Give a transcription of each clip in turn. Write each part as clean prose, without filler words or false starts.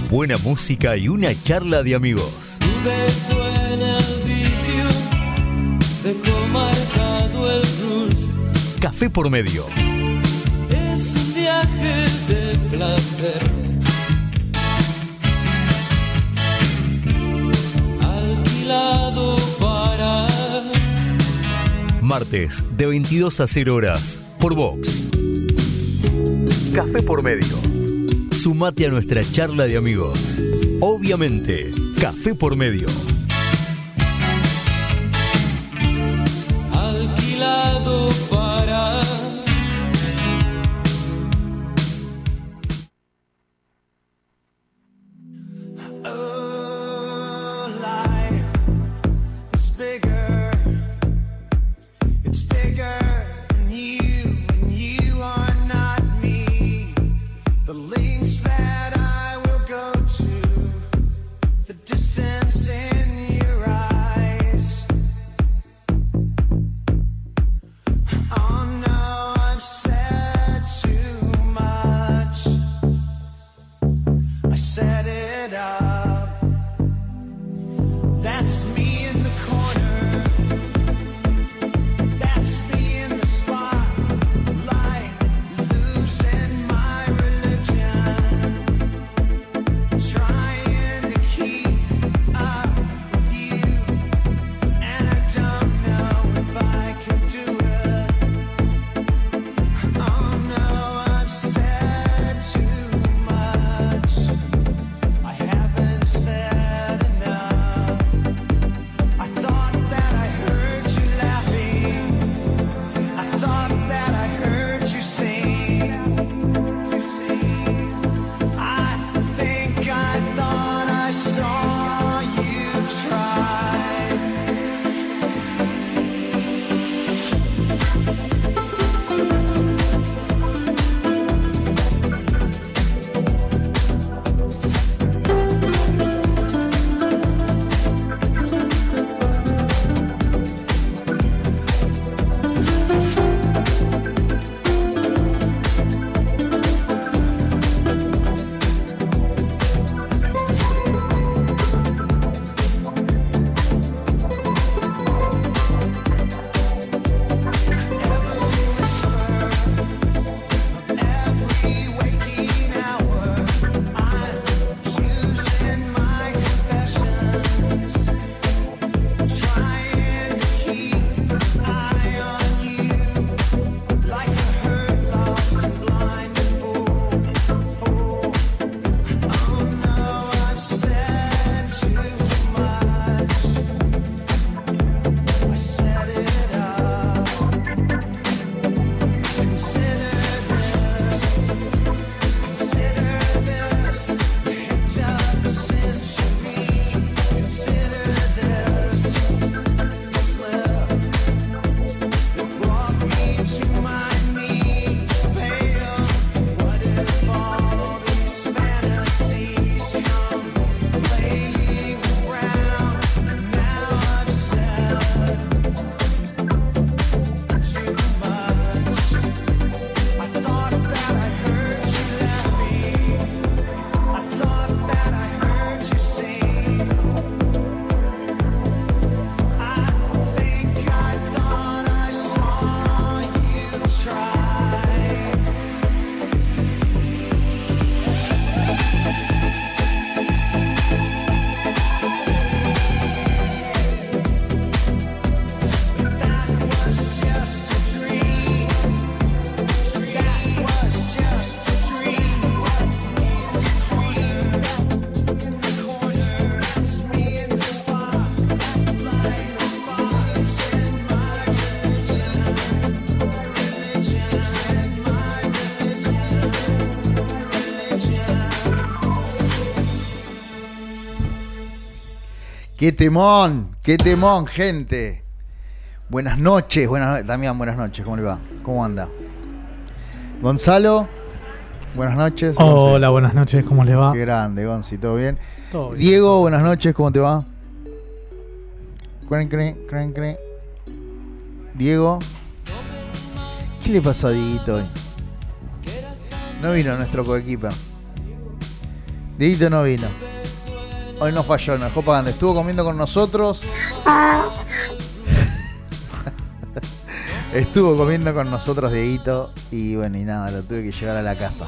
buena música y una charla de amigos. Tu beso en el vidrio, dejó marcado el rouge. Café por medio. Es un viaje de placer. Alquilado para... Martes de 22 a 0 horas por Vox. Café por medio. Sumate a nuestra charla de amigos. Obviamente, Café por medio. Alquilado para... Qué temón, gente. Buenas noches, Damián, buenas noches, ¿cómo le va? ¿Cómo anda? Gonzalo, buenas noches. Hola, buenas noches, ¿cómo le va? Qué grande, Gonzi, ¿todo bien? Todo bien. Diego, buenas noches, ¿cómo te va? Diego, ¿qué le pasó a Dieguito hoy? No vino nuestro coequiper. Dieguito no vino. Hoy no falló, nos dejó pagando. Estuvo comiendo con nosotros. Estuvo comiendo con nosotros, Dieguito. Y bueno, y nada, lo tuve que llevar a la casa.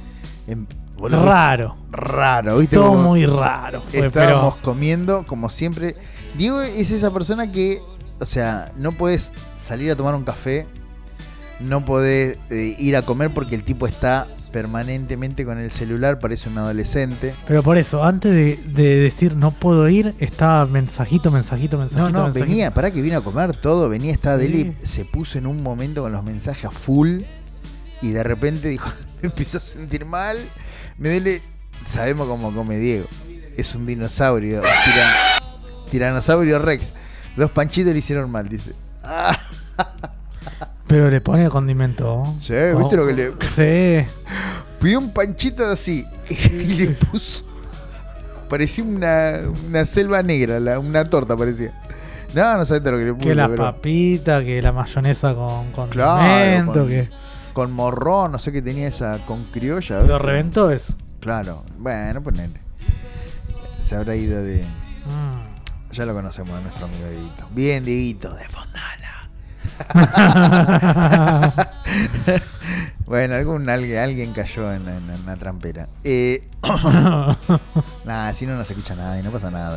Raro, ¿viste? todo Como muy raro fue, estábamos comiendo, como siempre. Diego es esa persona que, o sea, no podés salir a tomar un café, no podés ir a comer porque el tipo está permanentemente con el celular, parece un adolescente. pero por eso, antes de decir no puedo ir, estaba mensajito. No, venía, pará que vino a comer todo, venía, estaba Sí. Deli, se puso en un momento con los mensajes a full y de repente dijo, me empezó a sentir mal, me duele, sabemos cómo come Diego, es un dinosaurio, tiranosaurio Rex, 2 panchitos le hicieron mal, dice. Pero le pone condimento. Sí, ¿viste lo que le...? Sí. Pidió un panchito así y le puso... Parecía una selva negra, una torta parecía. No sabés todo lo que le puso. Que la pero papita, que la mayonesa con condimento, Claro, que con morrón, no sé qué tenía esa, con criolla. lo reventó eso. Claro, bueno, ponele. Se habrá ido de... Ya lo conocemos a nuestro amigo Dieguito. Bien, Dieguito, de Fondala. Bueno, alguien cayó en la trampera. Nada, si no se escucha nada y no pasa nada.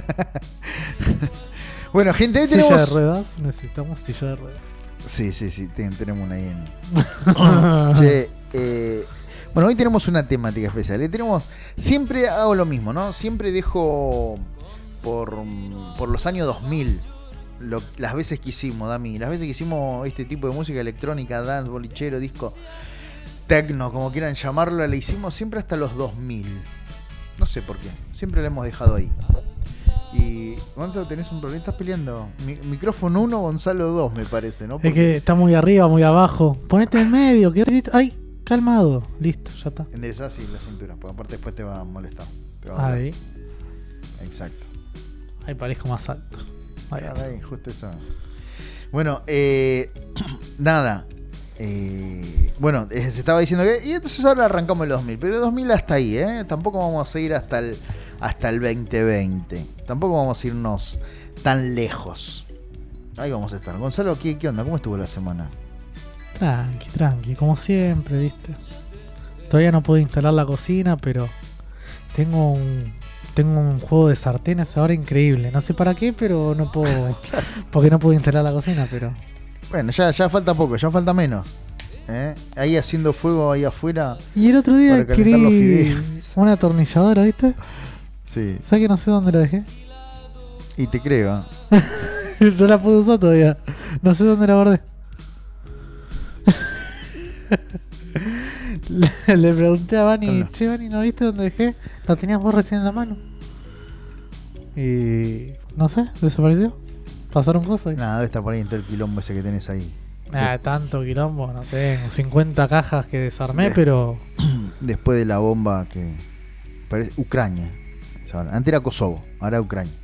Bueno, gente, hoy Silla tenemos... de ruedas, necesitamos silla de ruedas. Sí, tenemos una ahí en... Che, bueno, hoy tenemos una temática especial. Siempre hago lo mismo, ¿no? Siempre dejo por los años 2000 las veces que hicimos, Dami, las veces que hicimos este tipo de música electrónica, dance, bolichero, disco, techno, como quieran llamarlo, la hicimos siempre hasta los 2000. No sé por qué, siempre la hemos dejado ahí. Y Gonzalo, tenés un problema, estás peleando. Micrófono 1, Gonzalo 2, me parece, ¿no? Porque... Es que está muy arriba, muy abajo. Ponete en medio, quédate. Ay, calmado. Listo, ya está. Enderezá así la cintura, porque aparte después te va a molestar. Te va a doler. Ahí. Exacto. Ahí parezco más alto. Ahí está. Ahí, justo eso. Bueno, nada. Bueno, se estaba diciendo que... Y entonces ahora arrancamos el 2000. Pero el 2000 hasta ahí, ¿eh? Tampoco vamos a ir hasta el 2020. Tampoco vamos a irnos tan lejos. Ahí vamos a estar. Gonzalo, ¿qué onda? ¿Cómo estuvo la semana? Tranqui, como siempre, ¿viste? Todavía no puedo instalar la cocina, pero tengo un juego de sartenes ahora increíble. No sé para qué, pero no puedo. Porque no puedo instalar la cocina, pero... Bueno, ya falta poco, ya falta menos. Ahí haciendo fuego ahí afuera. Y el otro día para calentar los querí fideos. una atornilladora, ¿viste? Sí. ¿Sabes que no sé dónde la dejé? Y te creo. No la puedo usar todavía. No sé dónde la guardé. Le pregunté a Vani, Hola. che Vani, ¿no viste dónde dejé? La tenías vos recién en la mano. Y... no sé, desapareció. Pasaron cosas ahí. Nada, debe estar por ahí en todo el quilombo ese que tenés ahí. Tanto quilombo no tengo. 50 cajas que desarmé, Bien. pero... Después de la bomba que... Parece Ucrania. Antes era Kosovo, ahora Ucrania.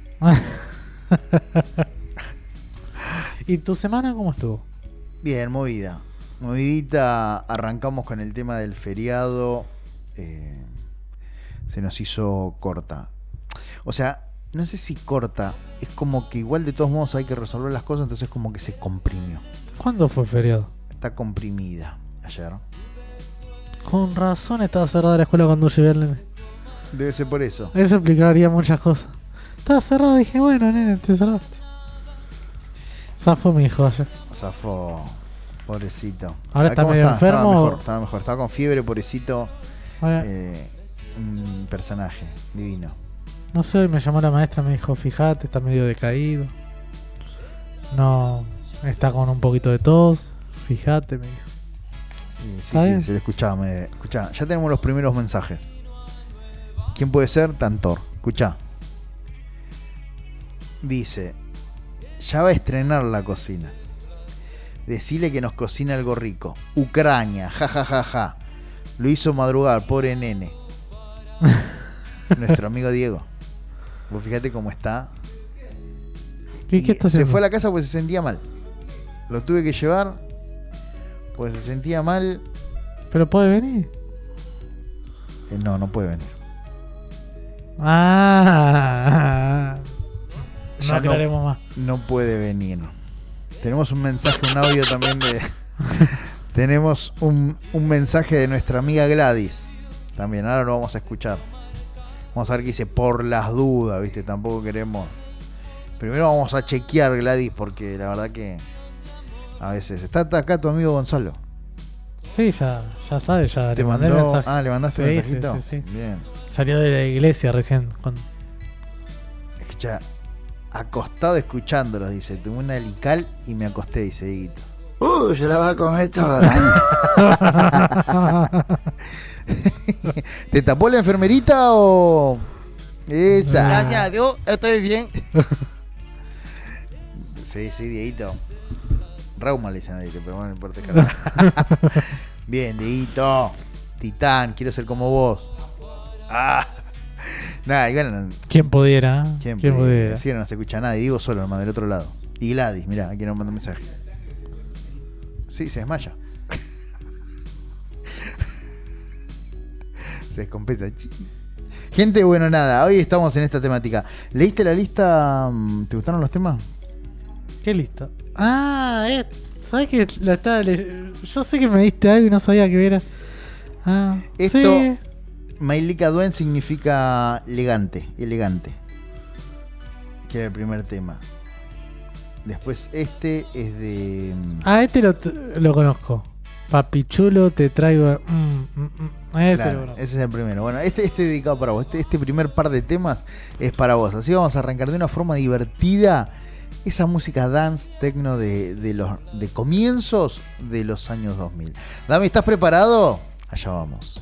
¿Y tu semana cómo estuvo? Bien, movidita. Arrancamos con el tema del feriado. Se nos hizo corta. O sea, no sé si corta. Es como que igual de todos modos hay que resolver las cosas. Entonces como que se comprimió. ¿Cuándo fue el feriado? Está comprimida. Ayer. Con razón estaba cerrada la escuela cuando llegué al nene. Debe ser por eso. Eso explicaría muchas cosas. Estaba cerrada, dije, bueno, nene, te cerraste. Zafó mi hijo ayer. Zafó. Pobrecito. Ahora está ¿Cómo medio enfermo. Estaba mejor. Estaba con fiebre, pobrecito. Oye, Un personaje divino. no sé, me llamó la maestra, me dijo, fíjate, está medio decaído. No, está con un poquito de tos. Fíjate, me dijo. ¿Está bien? Se le escuchaba. Escuchá, ya tenemos los primeros mensajes. ¿Quién puede ser? Tantor. Escuchá. Dice: ya va a estrenar la cocina. Decile que nos cocina algo rico. Ucrania, ja. Lo hizo madrugar, pobre nene. Nuestro amigo Diego. Vos fíjate cómo está. ¿Qué está Se haciendo? fue a la casa porque se sentía mal. Lo tuve que llevar porque se sentía mal. ¿Pero puede venir? No puede venir. No aclaremos más. No puede venir. Tenemos un mensaje, un audio también de... Tenemos un mensaje de nuestra amiga Gladys. También, ahora lo vamos a escuchar. Vamos a ver qué dice, por las dudas, ¿viste? Tampoco queremos... Primero vamos a chequear, Gladys, porque la verdad que... A veces... Está acá tu amigo Gonzalo. Sí, ya sabes, ya ¿Te le mandé mandó? mensaje. Ah, ¿le mandaste Sí, un mensajito? sí. Bien. Salió de la iglesia recién. Escucha, acostado escuchándolos, dice. Tuve una lical y me acosté, dice Dieguito. Se la va a comer toda. ¿Te tapó la enfermerita o...? Esa. Gracias a Dios, estoy bien. Sí, Dieguito. Rauma le dicen a Dieguito, pero bueno, no importa. Carajo. Bien, Dieguito. Titán, quiero ser como vos. Nada, igual. ¿Quién pudiera? ¿Quién ¿Quién pudiera? Sí, no se escucha nada. Y digo solo nomás del otro lado. Y Gladys, mirá, aquí nos manda un mensaje. Sí, se desmaya. Se descompensa. Gente, bueno, nada, hoy estamos en esta temática. ¿Leíste la lista? ¿Te gustaron los temas? ¿Qué lista? ¿Sabes que la estaba yo sé que me diste algo y no sabía que era. Esto, sí. Mailika Duen significa elegante. Que era el primer tema. Después este es de... Este lo conozco. Papi chulo, te traigo... Ese Claro, lo conozco. ese es el primero. Bueno, este dedicado para vos. Este primer par de temas es para vos. Así vamos a arrancar de una forma divertida esa música dance, techno de comienzos de los años 2000. Dami, ¿estás preparado? Allá vamos.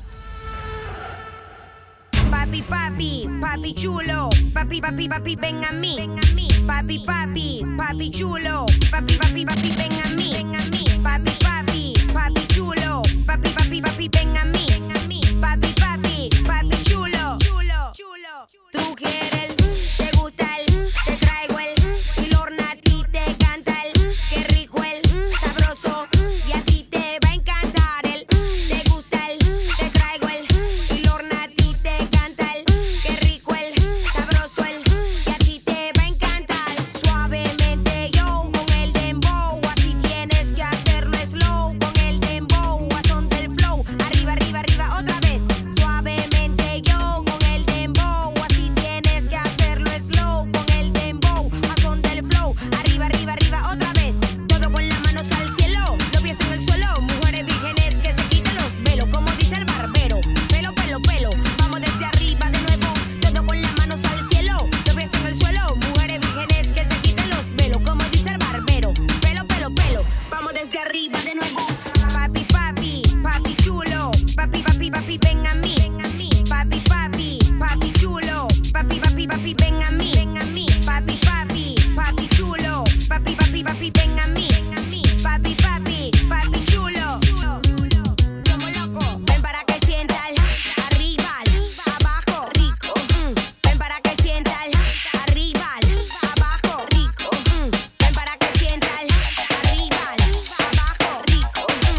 Papi, papi, papi chulo, papi, papi, papi, ven a mí, papi, papi, papi chulo, papi, papi, papi, ven a mí, papi, papi, papi chulo, papi, papi, papi, ven a mí, papi, papi, papi chulo, tú quieres, te gusta el, te traigo el, y Lorna a ti te canta el, qué rico el, sabroso, y a ti te va a encantar el, te gusta el, te traigo el, y Lorna a ti te canta el, qué rico el, sabroso el, y a ti te va a encantar, suavemente yo con el dembow, así tienes que hacerlo slow, con el dembow, a son del flow, arriba, arriba, arriba, otra vez, suavemente yo con el dembow, así tienes que hacerlo slow, con el dembow, a son del flow, arriba, arriba, arriba, otra vez, todo con las manos al cielo, los pies en el suelo, mujeres vírgenes que se quiten los velos, como dice el barbero, pelo, pelo, pelo, vamos desde arriba de nuevo, todo con las manos al cielo, los pies en el suelo, mujeres vírgenes que se quiten los velos, como dice el barbero, pelo, pelo, pelo, vamos desde arriba de nuevo, papi, papi, papi chulo, papi, papi, papi, ven a mí, papi, papi, papi chulo, papi, papi, papi, ven a mí, papi, papi, papi chulo, papi, papi, papi, ven a mí, papi, papi, papi chulo, como loco, ven para que sientas arriba, abajo, rico, ven para que sientas arriba, abajo, rico, ven para que sientas arriba, abajo, rico,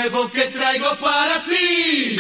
nuevo que traigo para ti.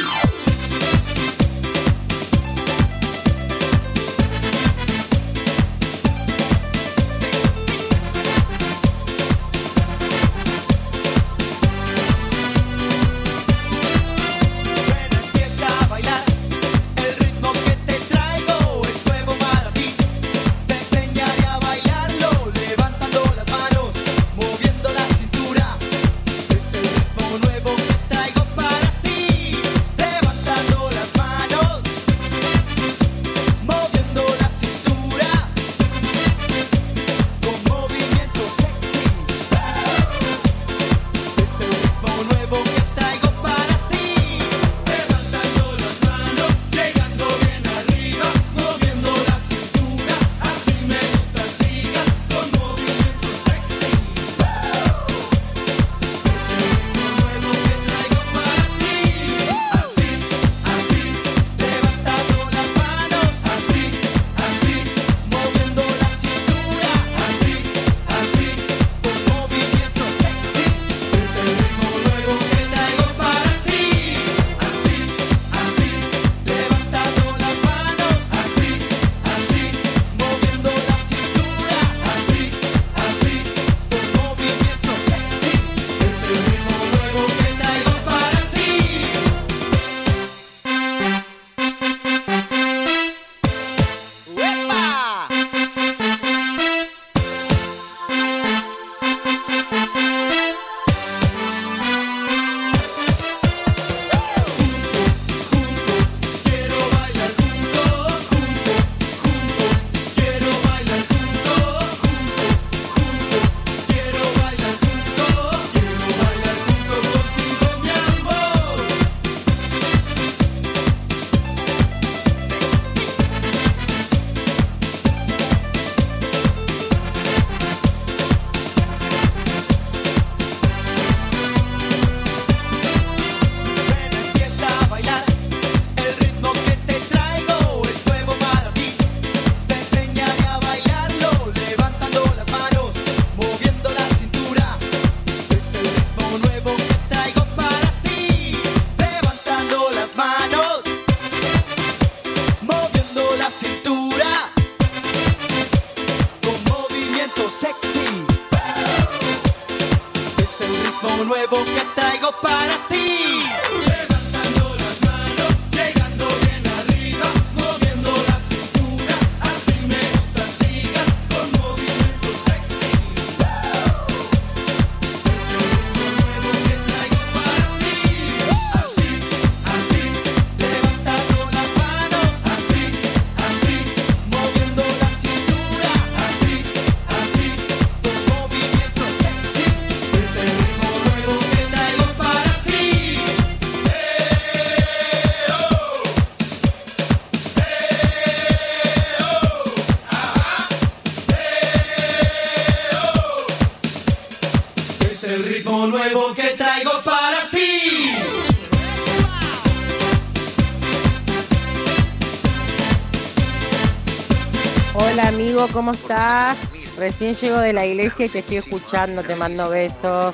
¿Cómo estás? Recién llego de la iglesia y te estoy escuchando, te mando besos.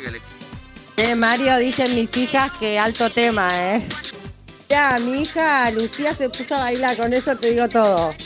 Mario, dicen mis hijas que alto tema, Ya, mi hija Lucía se puso a bailar, con eso te digo todo.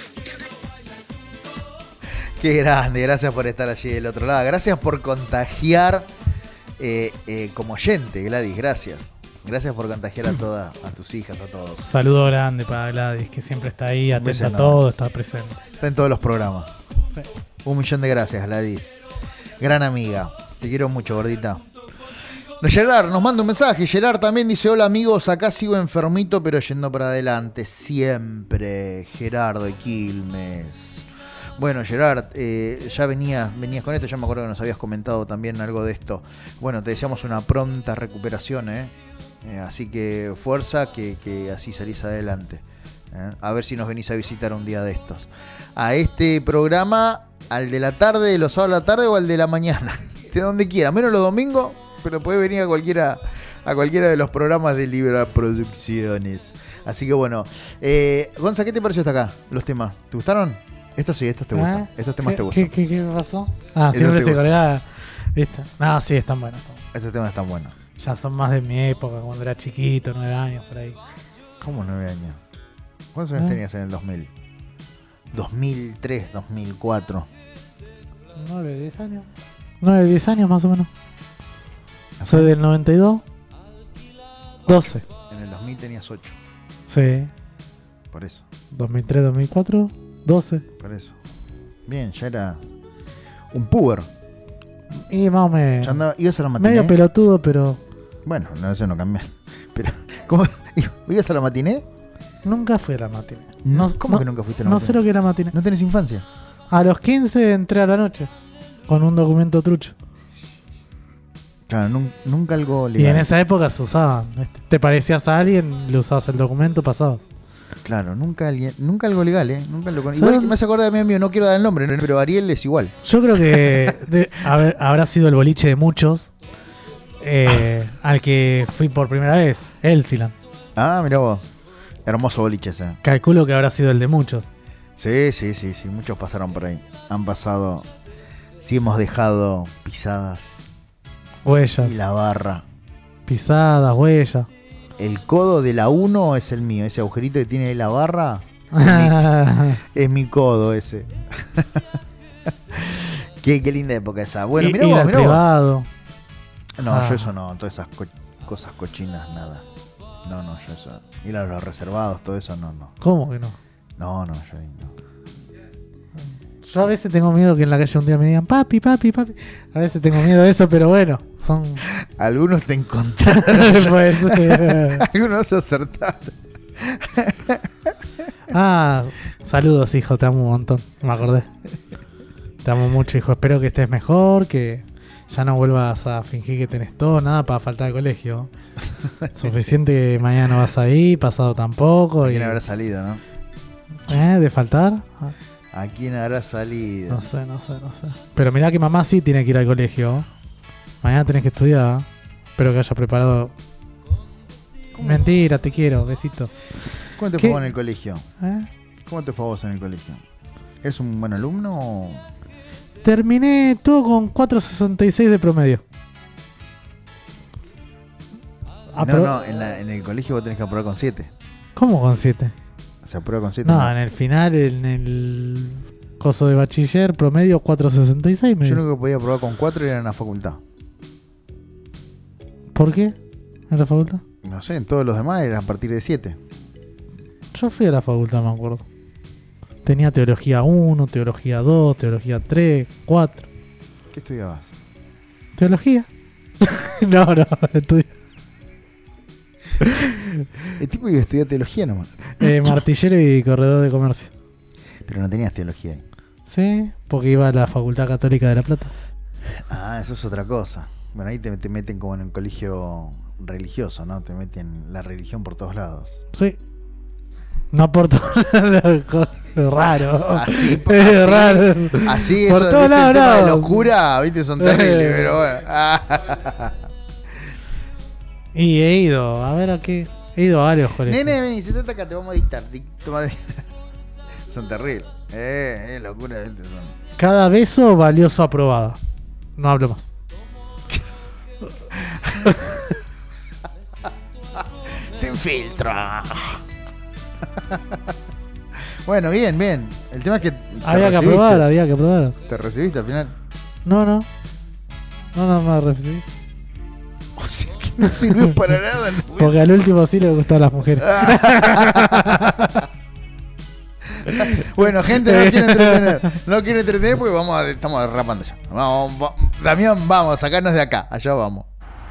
Qué grande, gracias por estar allí del otro lado. Gracias por contagiar como oyente, Gladys, gracias. Gracias por contagiar a tus hijas, a todos. Saludo grande para Gladys, que siempre está ahí, atenta a todo, está presente. Está en todos los programas. Sí. 1.000.000 de gracias, Gladys. Gran amiga. Te quiero mucho, gordita. Gerard nos manda un mensaje. Gerard también dice: hola amigos, acá sigo enfermito pero yendo para adelante. Siempre. Gerardo de Quilmes. Bueno, Gerard, ya venías con esto. Ya me acuerdo que nos habías comentado también algo de esto. Bueno, te deseamos una pronta recuperación, así que fuerza, que así salís adelante. A ver si nos venís a visitar un día de estos. A este programa, al de la tarde, de los sábados de la tarde o al de la mañana. De donde quiera, menos los domingos, pero puede venir a cualquiera de los programas de Libra Producciones. Así que bueno. Gonza, ¿qué te pareció hasta acá? Los temas. ¿Te gustaron? Estos sí, estos te gustan. Estos temas te gustan. ¿Qué pasó? Siempre se corea. ¿Viste? No, sí, están buenos. Estos temas están buenos. Ya son más de mi época, cuando era chiquito, 9 años por ahí. ¿Cómo 9 años? ¿Cuántos años ¿Eh? tenías en el 2000? 2003, 2004. 9, 10 años. 9, 10 años más o menos. Soy del 92. 12. En el 2000 tenías 8. Sí. Por eso, 2003, 2004, 12. por eso. Bien, ya era un puber. Y más o Ya menos. andaba, ibas a la matiné. Medio pelotudo, pero Bueno, no, eso no cambia. Pero, ¿cómo? ¿Ibas a la matiné? nunca fui a la matiné. ¿Cómo que nunca fuiste a la No matiné? sé lo que era matiné. ¿No tenés infancia? A los 15 entré a la noche. Con un documento trucho. Claro, nunca algo Y legal. en esa época se usaban. ¿Viste? Te parecías a alguien, le usabas el documento pasado. Claro, nunca algo legal, ¿eh? Nunca lo ¿Sabes? igual que me hace acordar de mi amigo, no quiero dar el nombre, pero Ariel es igual. Yo creo que habrá sido el boliche de muchos al que fui por primera vez, Elsiland. Ah, mirá vos. Hermoso boliche ese. Calculo que habrá sido el de muchos. Sí, muchos pasaron por ahí. Han pasado, sí hemos dejado pisadas Huellas, y la barra. pisadas, huellas. El codo de la 1 es el mío, ese agujerito que tiene la barra es mi codo ese. Qué linda época esa. Bueno, mirá Ir vos, al mirá vos. privado. No, Ah. yo eso no, todas esas cosas cochinas, nada. No, yo eso. Ir a los reservados, todo eso, no. ¿Cómo que no? No, yo ahí no. Yo a veces tengo miedo que en la calle un día me digan papi, papi, papi. A veces tengo miedo de eso, pero bueno, son... Algunos te encontraron. pues, Algunos se acertaron. saludos, hijo, te amo un montón. Me acordé. Te amo mucho, hijo. Espero que estés mejor, que ya no vuelvas a fingir que tenés todo, nada para faltar al colegio. Suficiente que mañana no vas ahí, pasado tampoco. ¿A Y... quién habrá salido, no? ¿De faltar? ¿A quién habrá salido? No sé. Pero mirá que mamá sí tiene que ir al colegio. Mañana tenés que estudiar. Espero que hayas preparado. Mentira, te quiero, besito. ¿Cómo te ¿Qué? fue vos en el colegio? ¿Eh? ¿Cómo te fue vos en el colegio? ¿Eres un buen alumno o...? Terminé todo con 4.66 de promedio. No, en el colegio vos tenés que aprobar con 7. ¿Cómo con 7? O sea, aprueba con 7. No, en el final, en el coso de bachiller, promedio 4.66. Yo lo que podía aprobar con 4 era en la facultad. ¿Por qué? ¿En la facultad? No sé, en todos los demás eran a partir de 7. Yo fui a la facultad, me acuerdo. Tenía teología 1, teología 2, teología 3, 4. ¿Qué estudiabas? ¿Teología? no, estudio. El tipo iba a estudiar teología nomás. Martillero y corredor de comercio. Pero no tenías teología ahí. Sí, porque iba a la Facultad Católica de La Plata. Ah, eso es otra cosa. Bueno, ahí te meten como en un colegio religioso, ¿no? Te meten la religión por todos lados. Sí. No por todo raro. Así, Es raro. así Por eso, todos ¿viste? El tema de lados. locura, viste, son terribles, pero bueno. Y he ido, a ver a qué. He ido a varios colegios. Nene, vení, siéntate acá, te vamos a dictar. Son terribles. Locura, ¿viste? Son... Cada beso valió su aprobada. No hablo más. Sin filtro. Bueno, bien. El tema es que Había que aprobar. ¿Te recibiste al final? No me recibí. O sea que no sirvió para nada. Porque al último sí le gustaban las mujeres. Bueno, gente, no quiere entretener porque estamos derrapando ya. Vamos, Damián, vamos, sacarnos de acá. Allá vamos.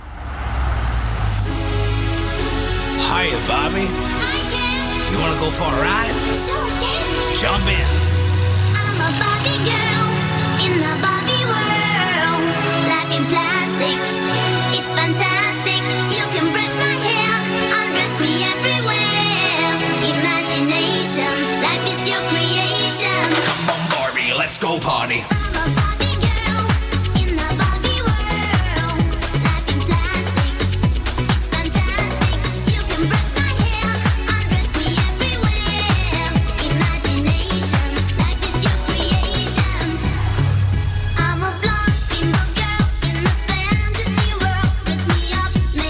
Hiya, Bobby. You wanna go for a ride? Jump in. I'm a Barbie girl in the Barbie world. Life in plastic, it's fantastic. You can brush my hair, undress me everywhere. Imagination, life is your creation. Come on, Barbie, let's go party. I'm a Barbie girl in the Barbie world. Life in plastic, it's fantastic. You can brush my hair, undress me everywhere. Imagination, life is your creation. I'm a blonde bimbo girl in a fantasy world. Dress me up,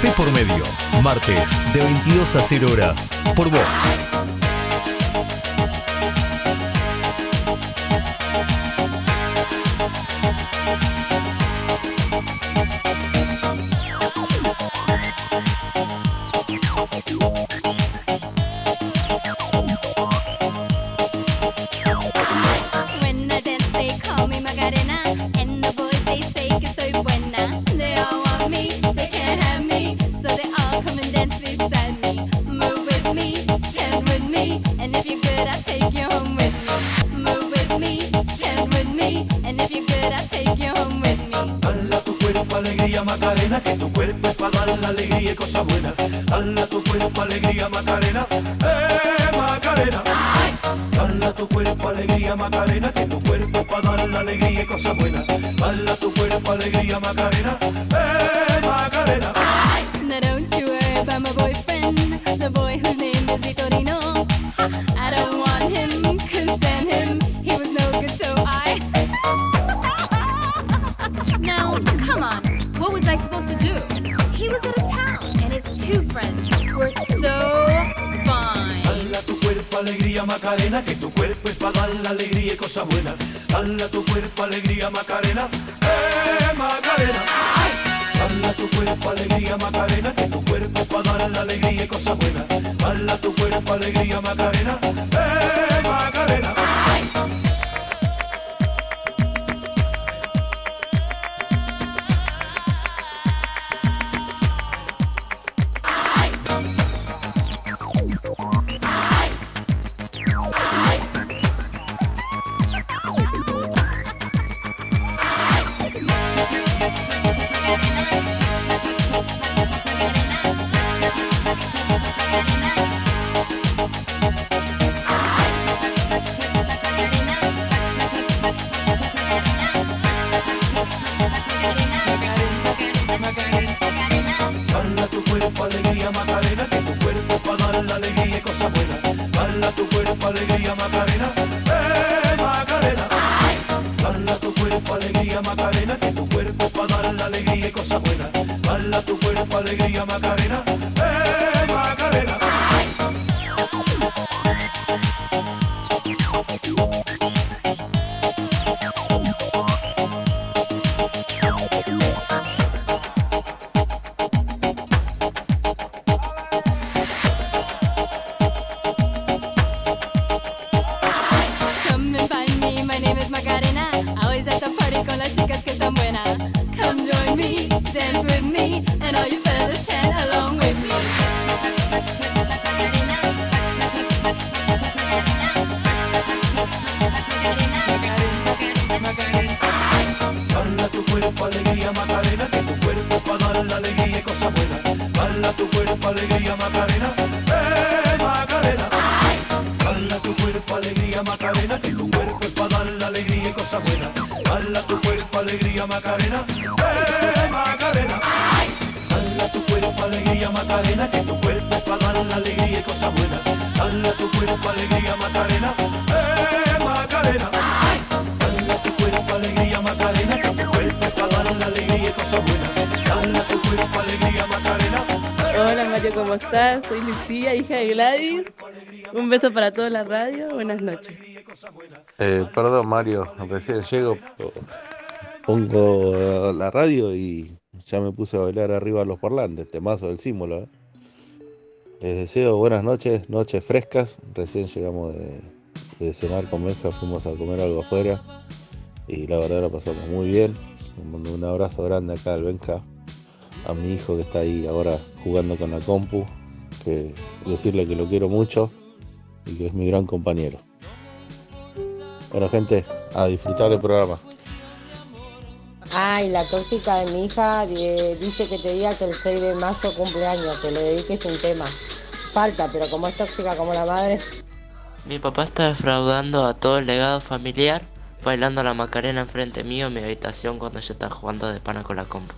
Café por medio, martes de 22 a 0 horas, por Vox. When I dance, they call me Macarena, and the boys they say que soy buena. They all want me, they can't have me, so they all come and dance beside me. Move with me, chant with me, and if you're good, I'll take you home with me. Move with me, chant with me, and if you're good, I'll take you home with me. Dala tu cuerpo alegría Macarena, que tu cuerpo es para dar la alegría y cosas buenas. Dala tu cuerpo alegría Macarena, Macarena. Dala tu cuerpo alegría Macarena, que tu cuerpo es para dar la alegría y cosas buenas. Dala tu cuerpo alegría Macarena, Macarena. Now don't you worry about my boyfriend, the boy whose name is Vitorino. I don't want him, couldn't stand him, he was no good, so I. Now, come on, what was I supposed to do? He was out of town, and his two friends were so fine. Dala tu cuerpo alegría Macarena, que tu cuerpo es para dar la alegría y cosas buenas. Dala tu cuerpo alegría Macarena, Macarena. Dala tu cuerpo alegría Macarena, que tu cuerpo es para dar la alegría y cosas buenas. Dala tu cuerpo alegría Macarena, Macarena. Dala tu cuerpo alegría Macarena, que tu cuerpo es para dar la alegría y cosas buenas. Dala tu cuerpo alegría Macarena, Macarena. Dala tu cuerpo alegría Macarena, que tu cuerpo es para dar la alegría y cosas buenas. Dala tu cuerpo alegría Macarena, Macarena. Come and find me, my name is Macarena. Always at the party con las chicas que están buenas. Come join me, dance with me, and all you fellas chant along with me. Dala tu cuerpo alegría Macarena, que tu cuerpo es para dar la alegría y cosas buenas. Dala tu cuerpo alegría Macarena, Macarena. Dala tu cuerpo alegría Macarena, que tu cuerpo es para dar la alegría y cosas buenas. Dala tu cuerpo alegría Macarena, Macarena. Dala tu cuerpo alegría Macarena, que tu cuerpo es para dar la alegría y cosas buenas. Dala tu cuerpo alegría Macarena, Macarena. Dala tu cuerpo alegría Macarena, que tu cuerpo es para dar la alegría y cosas buenas. Dala tu cuerpo alegría Macarena. Hola Mario, ¿cómo estás? Soy Lucía, hija de Gladys. Un beso para toda la radio. Buenas noches. Perdón Mario, recién llego, pongo la radio y ya me puse a bailar arriba de los parlantes, temazo del símbolo. Les deseo buenas noches, noches frescas. Recién llegamos de cenar con Benja, fuimos a comer algo afuera y la verdad la pasamos muy bien. Le mando un abrazo grande acá al Benja, a mi hijo que está ahí ahora jugando con la compu, que decirle que lo quiero mucho y que es mi gran compañero. Bueno gente, a disfrutar el programa. Ay, la tóxica de mi hija dice que te diga que el 6 de marzo cumpleaños, que le dediques un tema. Falta, pero como es tóxica como la madre. Mi papá está defraudando a todo el legado familiar, bailando la Macarena enfrente mío en mi habitación cuando yo estaba jugando de pana con la compu.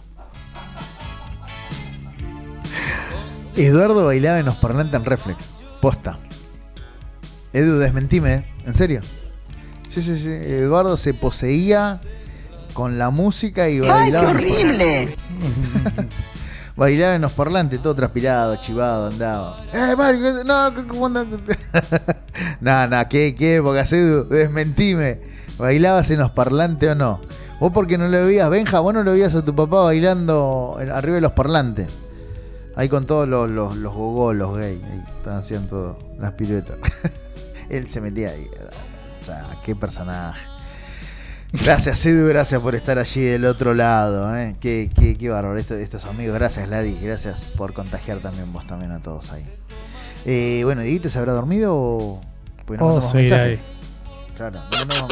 Eduardo bailaba en los parlantes en Reflex. Posta. Edu, desmentime, ¿en serio? Sí. Eduardo se poseía con la música y bailaba. ¡Ay, qué horrible! Bailaba en los parlantes, todo transpirado, chivado, andaba. Mario, no, ¿cómo andás? No, ¿qué época, Cedu? Desmentime. ¿Bailabas en los parlantes o no? Vos porque no lo veías, Benja, vos no lo veías a tu papá bailando arriba de los parlantes. Ahí con todos los gogos, los gays. Ahí estaban haciendo todo, las piruetas. Él se metía ahí. O sea, qué personaje. Gracias, Edu, gracias por estar allí del otro lado. Qué bárbaro estos amigos. Gracias, Gladys. Gracias por contagiar también vos también a todos ahí. Bueno, Dieguito, ¿se habrá dormido o...? Pues no mandamos mensaje. Ahí. Claro, no.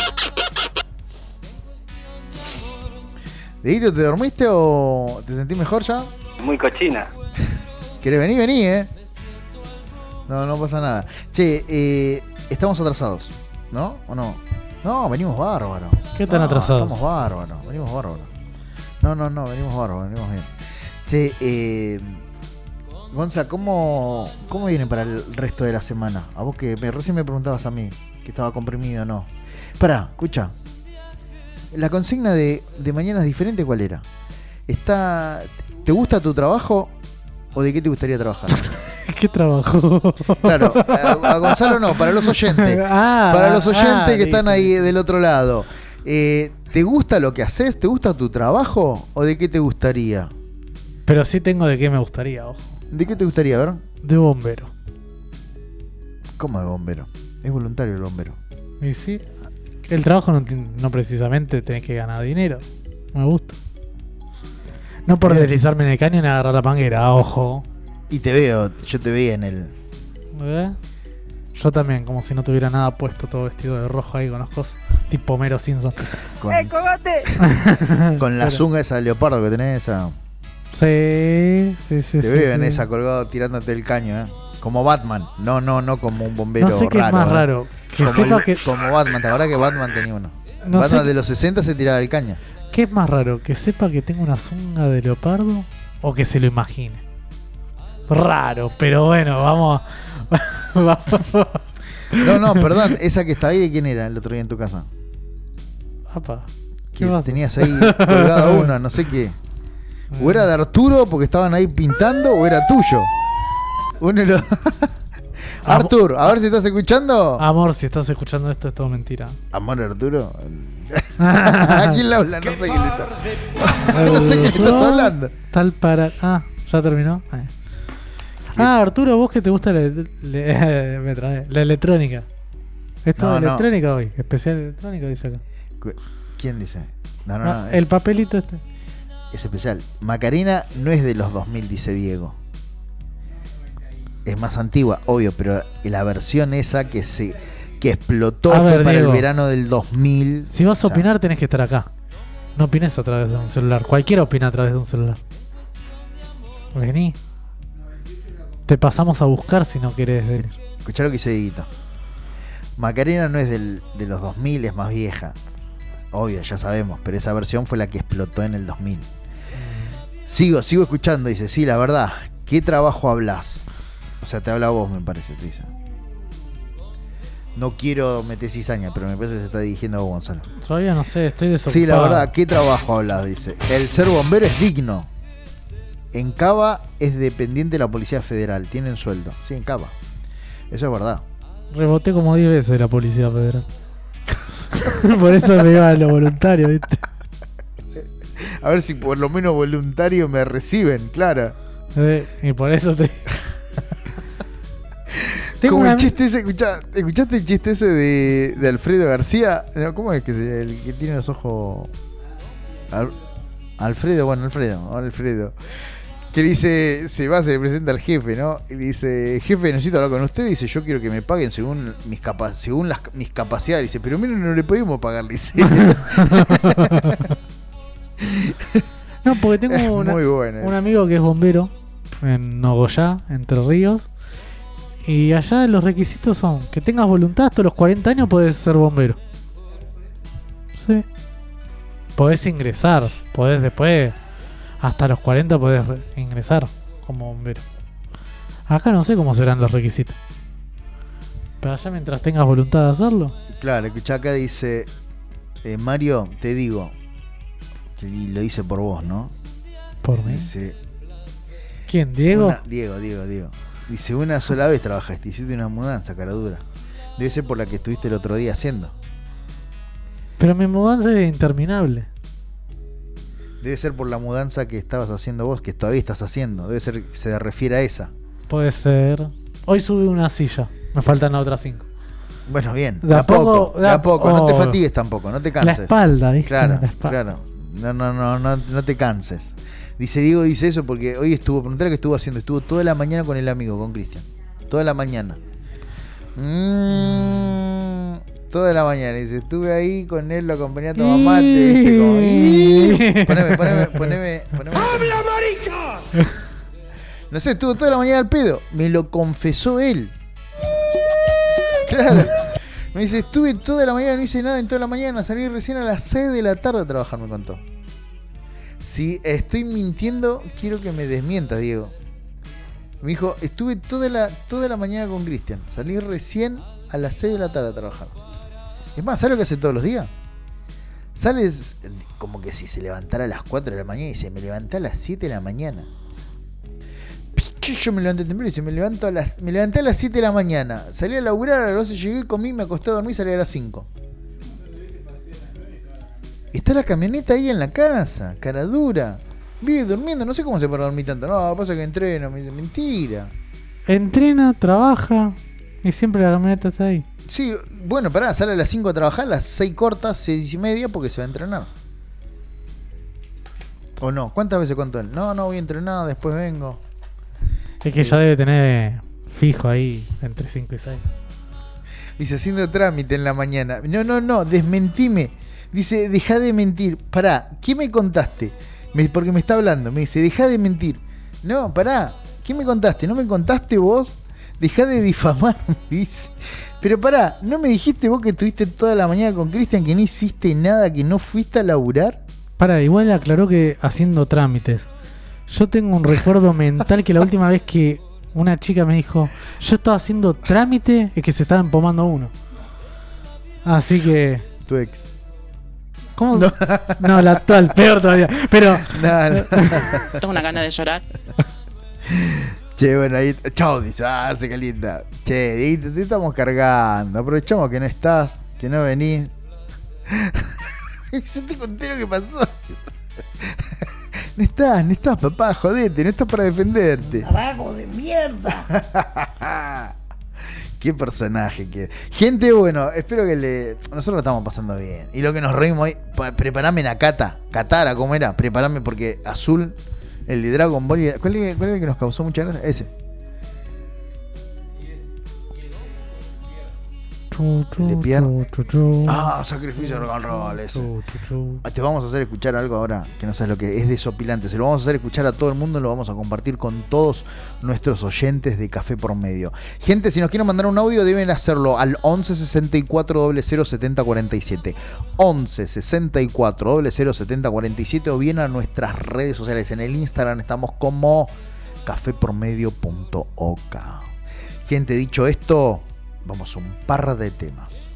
Dieguito, ¿te dormiste o te sentís mejor ya? Muy cochina. ¿Querés venir? Vení, No pasa nada. Che, estamos atrasados, ¿no? ¿O no? No, venimos bárbaros. ¿Qué tan atrasados? Estamos bárbaros, venimos bárbaros. No, venimos bárbaros, venimos bien. Che, Gonza, ¿cómo vienen para el resto de la semana? A vos que recién me preguntabas a mí, que estaba comprimido o no. Pará, escucha. La consigna de mañana es diferente, ¿cuál era? ¿Te gusta tu trabajo o de qué te gustaría trabajar? ¿Qué trabajo? Claro, a Gonzalo no, para los oyentes. Para los oyentes que están ahí del otro lado. ¿Te gusta lo que haces? ¿Te gusta tu trabajo o de qué te gustaría? Pero sí tengo de qué me gustaría, ojo. ¿De qué te gustaría, ver? De bombero. ¿Cómo de bombero? Es voluntario el bombero. Y sí. El trabajo no precisamente tenés que ganar dinero. Me gusta. No por deslizarme en el caño ni agarrar la manguera, ojo. Y yo te veía en el... Yo también, como si no tuviera nada puesto, todo vestido de rojo ahí con las cosas. Tipo Homero Simpson. Con la zunga esa de leopardo que tenés, esa... Sí. Te veo en esa colgado tirándote el caño, Como Batman, no como un bombero raro. No sé qué es más raro. Como Batman, ¿te acordás que Batman tenía uno? Batman de los 60 se tiraba el caño. ¿Qué es más raro? ¿Que sepa que tengo una zunga de leopardo o que se lo imagine? Raro, pero bueno, vamos. No, perdón, esa que está ahí, ¿de quién era el otro día en tu casa? Apa, ¿qué tenías ahí colgada una, no sé qué? ¿O era de Arturo porque estaban ahí pintando o era tuyo? Artur, a ver si estás escuchando. Amor, si estás escuchando esto es todo mentira. Amor, Arturo. ¿A quién le habla? No sé quién está. No sé quién estás hablando. Tal para... ¿ya terminó? Arturo, vos que te gusta la electrónica. Esto es electrónica hoy. Especial electrónica dice acá. ¿Quién dice? No, el papelito este. Es especial. Macarena no es de los 2000, dice Diego. Es más antigua, obvio, pero la versión esa que explotó fue para Diego, el verano del 2000. Si vas a opinar tenés que estar acá. No opines a través de un celular. Cualquiera opina a través de un celular. Vení. Te pasamos a buscar si no querés venir. Escuchá lo que dice Dieguito. Macarena no es de los 2000, es más vieja. Obvio, ya sabemos, pero esa versión fue la que explotó en el 2000. Sigo escuchando, dice, sí, la verdad, ¿qué trabajo hablas? O sea, te habla vos, me parece, te dice. No quiero meter cizaña, pero me parece que se está dirigiendo a vos, Gonzalo. Todavía no sé, estoy desocupado. Sí, la verdad, ¿qué trabajo hablas? Dice. El ser bombero es digno. En Cava es dependiente de la Policía Federal, tienen sueldo. Sí, en Cava. Eso es verdad. Reboté como 10 veces de la Policía Federal. Por eso me iba a lo voluntario, ¿viste? A ver si por lo menos voluntario me reciben, claro. Y por eso te... Como el chiste ese, ¿escuchaste el chiste ese de Alfredo García? ¿Cómo es que el que tiene los ojos? Alfredo. Que le dice, se le presenta al jefe, ¿no? Y le dice, jefe, necesito hablar con usted. Dice, yo quiero que me paguen según mis capacidades. Dice, pero miren, no le podemos pagar, dice. No, porque tengo un amigo que es bombero en Nogoyá, Entre Ríos. Y allá los requisitos son que tengas voluntad, hasta los 40 años podés ser bombero. Sí. Podés ingresar, podés después, hasta los 40 podés ingresar como bombero. Acá no sé cómo serán los requisitos. Pero allá mientras tengas voluntad de hacerlo. Claro, escuchá acá dice, Mario, te digo, y lo dice por vos, ¿no? Por mí. Dice, ¿Quién? ¿Diego? Diego. Dice, una sola vez trabajaste, hiciste una mudanza, cara dura. Debe ser por la que estuviste el otro día haciendo. Pero mi mudanza es interminable. Debe ser por la mudanza que estabas haciendo vos, que todavía estás haciendo. Debe ser que se refiere a esa. Puede ser. Hoy subí una silla. Me faltan las otras 5. Bueno, bien. De a poco. No te fatigues tampoco, no te canses. La espalda, ¿viste? Claro, la espalda. Claro. No te canses. Dice Diego, dice eso porque hoy preguntar qué estuvo haciendo. Estuvo toda la mañana con el amigo, con Cristian. Toda la mañana. Toda la mañana. Dice, estuve ahí con él, lo acompañé a tomar mate. ¿Viste? Como, poneme. ¡Habla, marica! No sé, estuvo toda la mañana al pedo. Me lo confesó él. Claro. Me dice, estuve toda la mañana, no hice nada en toda la mañana. Salí recién a las 6 de la tarde a trabajar, me contó. Si estoy mintiendo, quiero que me desmientas, Diego. Me dijo, estuve toda la mañana con Cristian. Salí recién a las 6 de la tarde a trabajar. Es más, ¿sabes lo que hace todos los días? Sales como que si se levantara a las 4 de la mañana y dice, me levanté a las 7 de la mañana. Yo me levanté temprano y dice, me levanté a las 7 de la mañana. Salí a laburar, a las 12 llegué, comí, me acosté a dormir y salí a las 5. Está la camioneta ahí en la casa, cara dura. Vive durmiendo, no sé cómo se para dormir tanto. No, pasa que entreno, me dice, mentira. Entrena, trabaja y siempre la camioneta está ahí. Sí, bueno, sale a las 5 a trabajar, a las 6 cortas, 6 y media porque se va a entrenar. ¿O no? ¿Cuántas veces contó él? No, voy a entrenar, después vengo. Es que ya debe tener fijo ahí entre 5 y 6. Dice, haciendo trámite en la mañana. No, desmentime. Dice, dejá de mentir. Pará, ¿qué me contaste? Porque me está hablando. Me dice, dejá de mentir. No, pará, ¿qué me contaste? ¿No me contaste vos? Dejá de difamar, me dice. Pero pará, ¿no me dijiste vos que estuviste toda la mañana con Cristian, que no hiciste nada, que no fuiste a laburar? Pará, igual aclaró que haciendo trámites. Yo tengo un recuerdo mental que la última vez que una chica me dijo, yo estaba haciendo trámite, es que se estaba empomando uno. Así que... Tu ex. ¿Cómo? No, la actual, peor todavía. Pero... No. Tengo una gana de llorar. Che, bueno, ahí... Chau, dice, se calienta. Che, te estamos cargando. Aprovechamos que no estás, que no venís. Yo te conté lo que pasó. No estás, papá, jodete, no estás para defenderte. ¡Carajo de mierda! Qué personaje que... Gente, bueno, espero que nosotros lo estamos pasando bien. Y lo que nos reímos hoy, preparame la Katara, ¿cómo era? Preparame porque Azul, el de Dragon Ball... ¿Cuál es el que nos causó mucha gracia? Ese. El de Pierre. Sacrificio rock and roll, ese. Te vamos a hacer escuchar algo ahora que no sabes lo que es, desopilante. Se lo vamos a hacer escuchar a todo el mundo, lo vamos a compartir con todos nuestros oyentes de Café por Medio. Gente, si nos quieren mandar un audio deben hacerlo al 11 64 00 70 47. 11 64 00 70 47 o bien a nuestras redes sociales. En el Instagram estamos como cafepormedio.ok. Gente, dicho esto, vamos a un par de temas.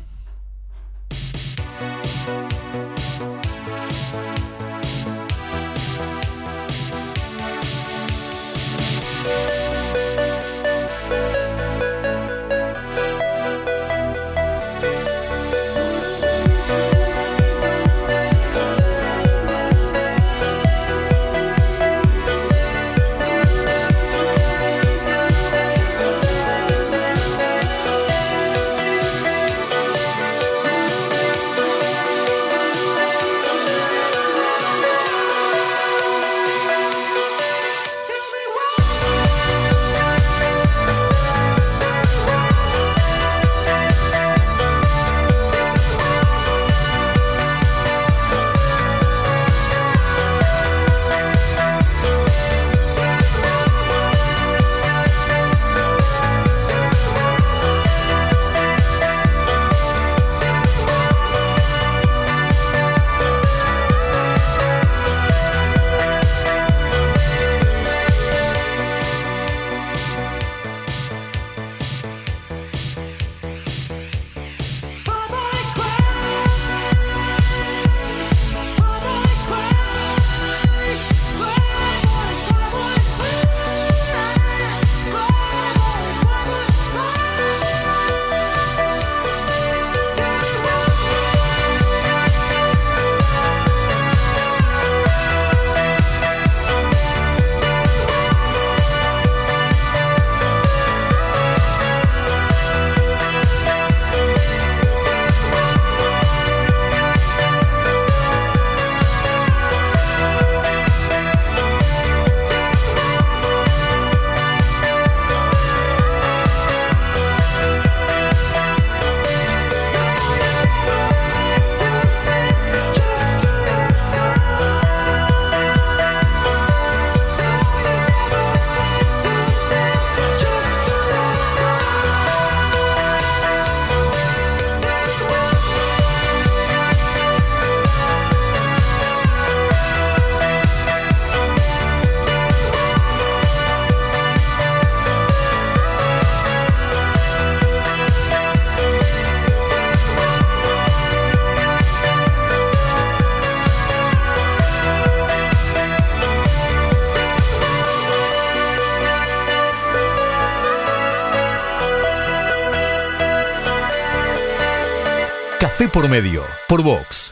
Café por medio, por Vox.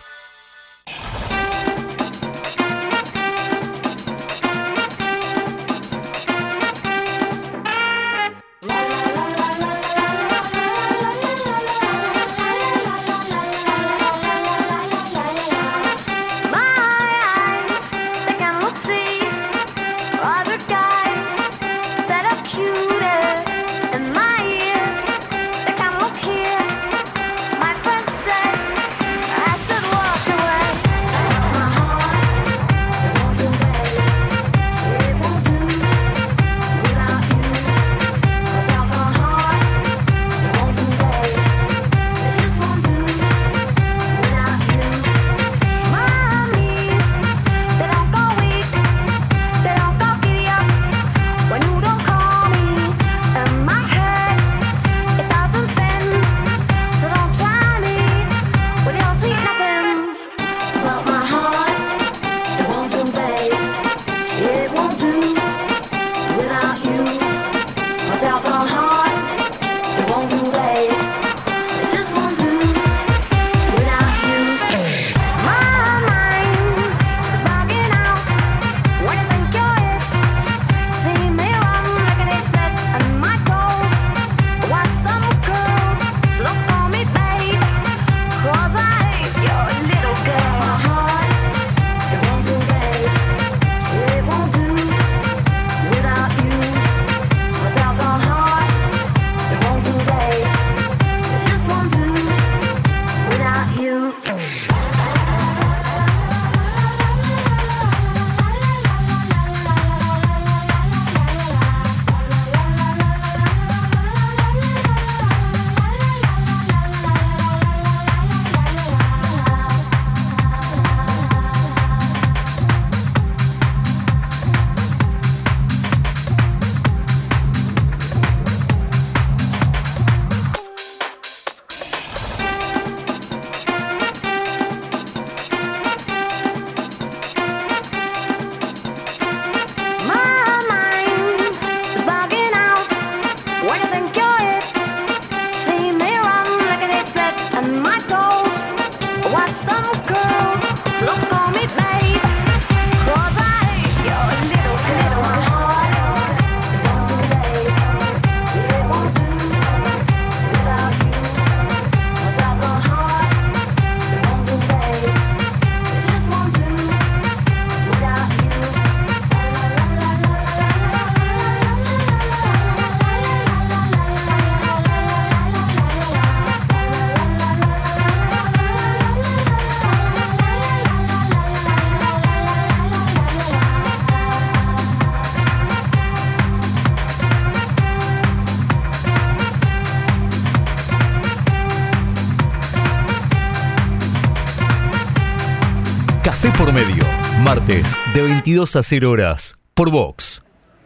Café por medio, martes de 22 a 0 horas, por Vox.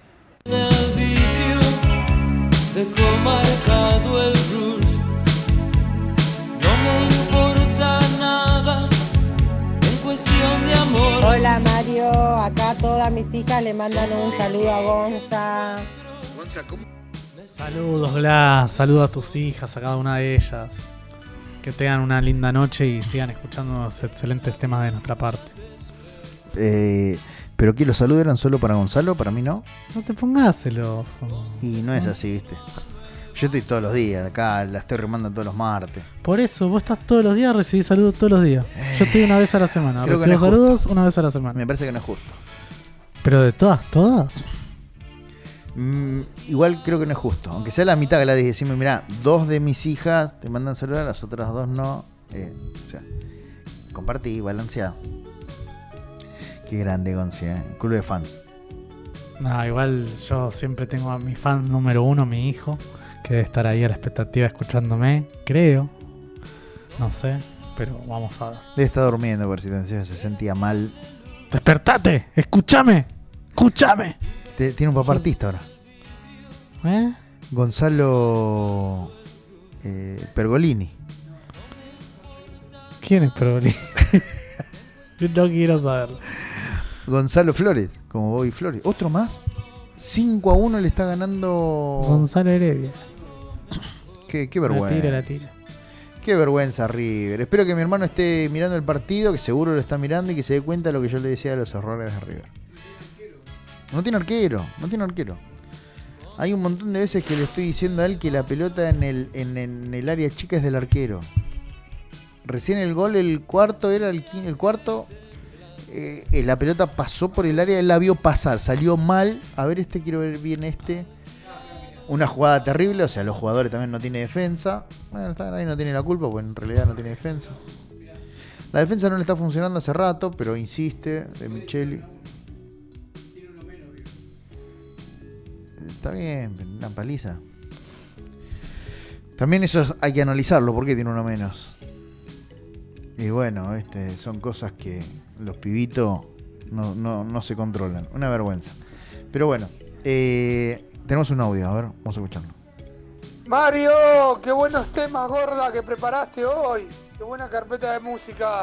El vidrio dejó marcado el rush. No me importa nada en cuestión de amor. Hola Mario, acá todas mis hijas le mandan un saludo a Gonza. Saludos, Glass, saludos a tus hijas, a cada una de ellas. Que tengan una linda noche y sigan escuchando los excelentes temas de nuestra parte. Pero que los saludos eran solo para Gonzalo, para mí no. No te pongas celoso. Y no es así, ¿viste? Yo estoy todos los días, acá la estoy remando todos los martes. Por eso, vos estás todos los días, recibís saludos todos los días. Yo estoy una vez a la semana, Creo que recibo no es saludos una vez a la semana. Me parece que no es justo. ¿Pero de todas? Igual creo que no es justo. Aunque sea la mitad, que la dije, decime, mirá, 2 de mis hijas te mandan saludar, las otras 2 no. O sea, compartí, balanceado. Qué grande, Gonzi, club de fans. No, igual yo siempre tengo a mi fan número 1, mi hijo, que debe estar ahí a la expectativa escuchándome, creo. No sé, pero vamos a ver. Debe estar durmiendo por si se sentía mal. ¡Despertate! ¡Escúchame! Tiene un papá artista ahora. Gonzalo Pergolini. ¿Quién es Pergolini? Yo no quiero saberlo. Gonzalo Flores, como Bobby Flores. ¿Otro más? 5-1 le está ganando Gonzalo Heredia. Qué vergüenza. La tira. Qué vergüenza, River. Espero que mi hermano esté mirando el partido, que seguro lo está mirando y que se dé cuenta de lo que yo le decía de los errores de River. No tiene arquero. Hay un montón de veces que le estoy diciendo a él que la pelota en el área chica es del arquero. Recién el gol, el cuarto, la pelota pasó por el área, él la vio pasar, salió mal. A ver, quiero ver bien una jugada terrible, o sea, los jugadores también no tienen defensa. Bueno, ahí no tiene la culpa, porque en realidad no tiene defensa. La defensa no le está funcionando hace rato, pero insiste, de Micheli. Está bien, una paliza. También eso hay que analizarlo, ¿por qué tiene uno menos? Y bueno, son cosas que los pibitos no se controlan. Una vergüenza. Pero bueno, tenemos un audio, a ver, vamos a escucharlo. Mario, qué buenos temas, gorda, que preparaste hoy. Qué buena carpeta de música.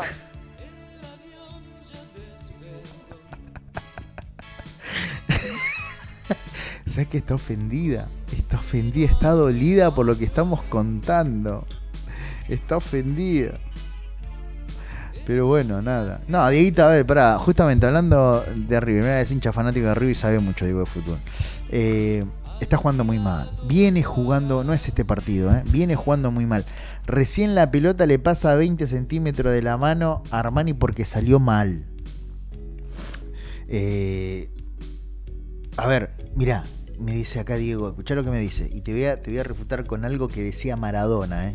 ¿Sabes que está ofendida? Está dolida por lo que estamos contando. Está ofendida. Pero bueno, nada. No, Dieguito, a ver, pará. Justamente hablando de River. Mira, es hincha fanático de River y sabe mucho, digo, de fútbol. Está jugando muy mal. Viene jugando, no es este partido, viene jugando muy mal. Recién la pelota le pasa a 20 centímetros de la mano a Armani porque salió mal. A ver, mirá, me dice acá Diego, escuchá lo que me dice. Y te voy a refutar con algo que decía Maradona.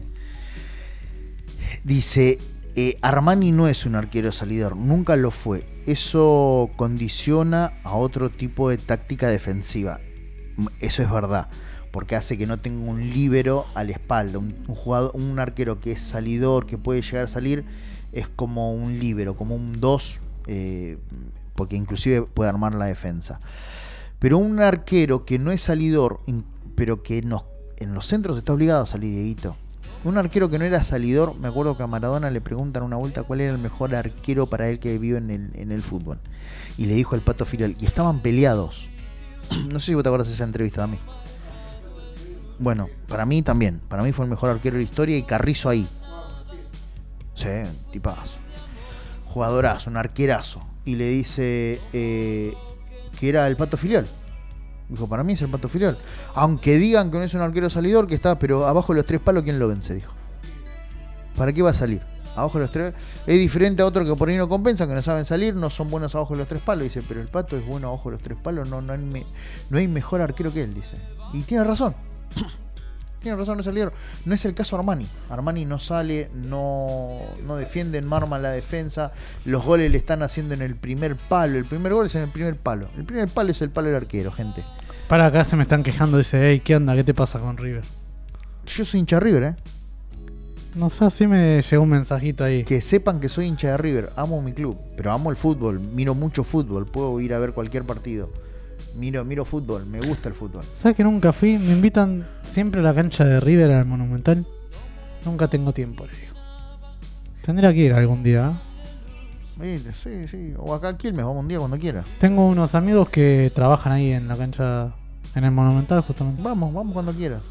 Dice, Armani no es un arquero salidor, nunca lo fue. Eso condiciona a otro tipo de táctica defensiva. Eso es verdad, porque hace que no tenga un líbero a la espalda. Un arquero que es salidor, que puede llegar a salir, es como un líbero, como un 2, porque inclusive puede armar la defensa. Pero un arquero que no es salidor, pero que en los centros está obligado a salir, Dieguito. Un arquero que no era salidor, me acuerdo que a Maradona le preguntan una vuelta cuál era el mejor arquero para él que vio en el fútbol. Y le dijo el Pato Filiol, y estaban peleados. No sé si vos te acuerdas de esa entrevista a mí. Bueno, para mí también. Para mí fue el mejor arquero de la historia y Carrizo ahí. Sí, tipazo. Jugadorazo, un arquerazo. Y le dice que era el Pato Filiol. Dijo, para mí es el Pato Filiol. Aunque digan que no es un arquero salidor, que está, pero abajo de los 3 palos, ¿quién lo vence? Dijo. ¿Para qué va a salir? Abajo de los 3. Es diferente a otro que por ahí no compensan, que no saben salir, no son buenos abajo de los 3 palos. Dice, pero el Pato es bueno abajo de los 3 palos, no hay mejor arquero que él, dice. Y tiene razón. Tiene razón, no es salidor. No es el caso Armani. Armani no sale, no defiende, no arma la defensa. Los goles le están haciendo en el primer palo. El primer gol es en el primer palo. El primer palo es el palo del arquero, gente. Para acá se me están quejando, dice, hey, ¿qué onda? ¿Qué te pasa con River? Yo soy hincha de River, No sé, así me llegó un mensajito ahí. Que sepan que soy hincha de River, amo mi club, pero amo el fútbol, miro mucho fútbol, puedo ir a ver cualquier partido. Miro fútbol, me gusta el fútbol. ¿Sabes que nunca fui? Me invitan siempre a la cancha de River, al Monumental. Nunca tengo tiempo, le digo. Tendría que ir algún día, Sí. O acá a Quilmes, vamos un día cuando quiera. Tengo unos amigos que trabajan ahí en la cancha, en el Monumental, justamente. Vamos cuando quieras.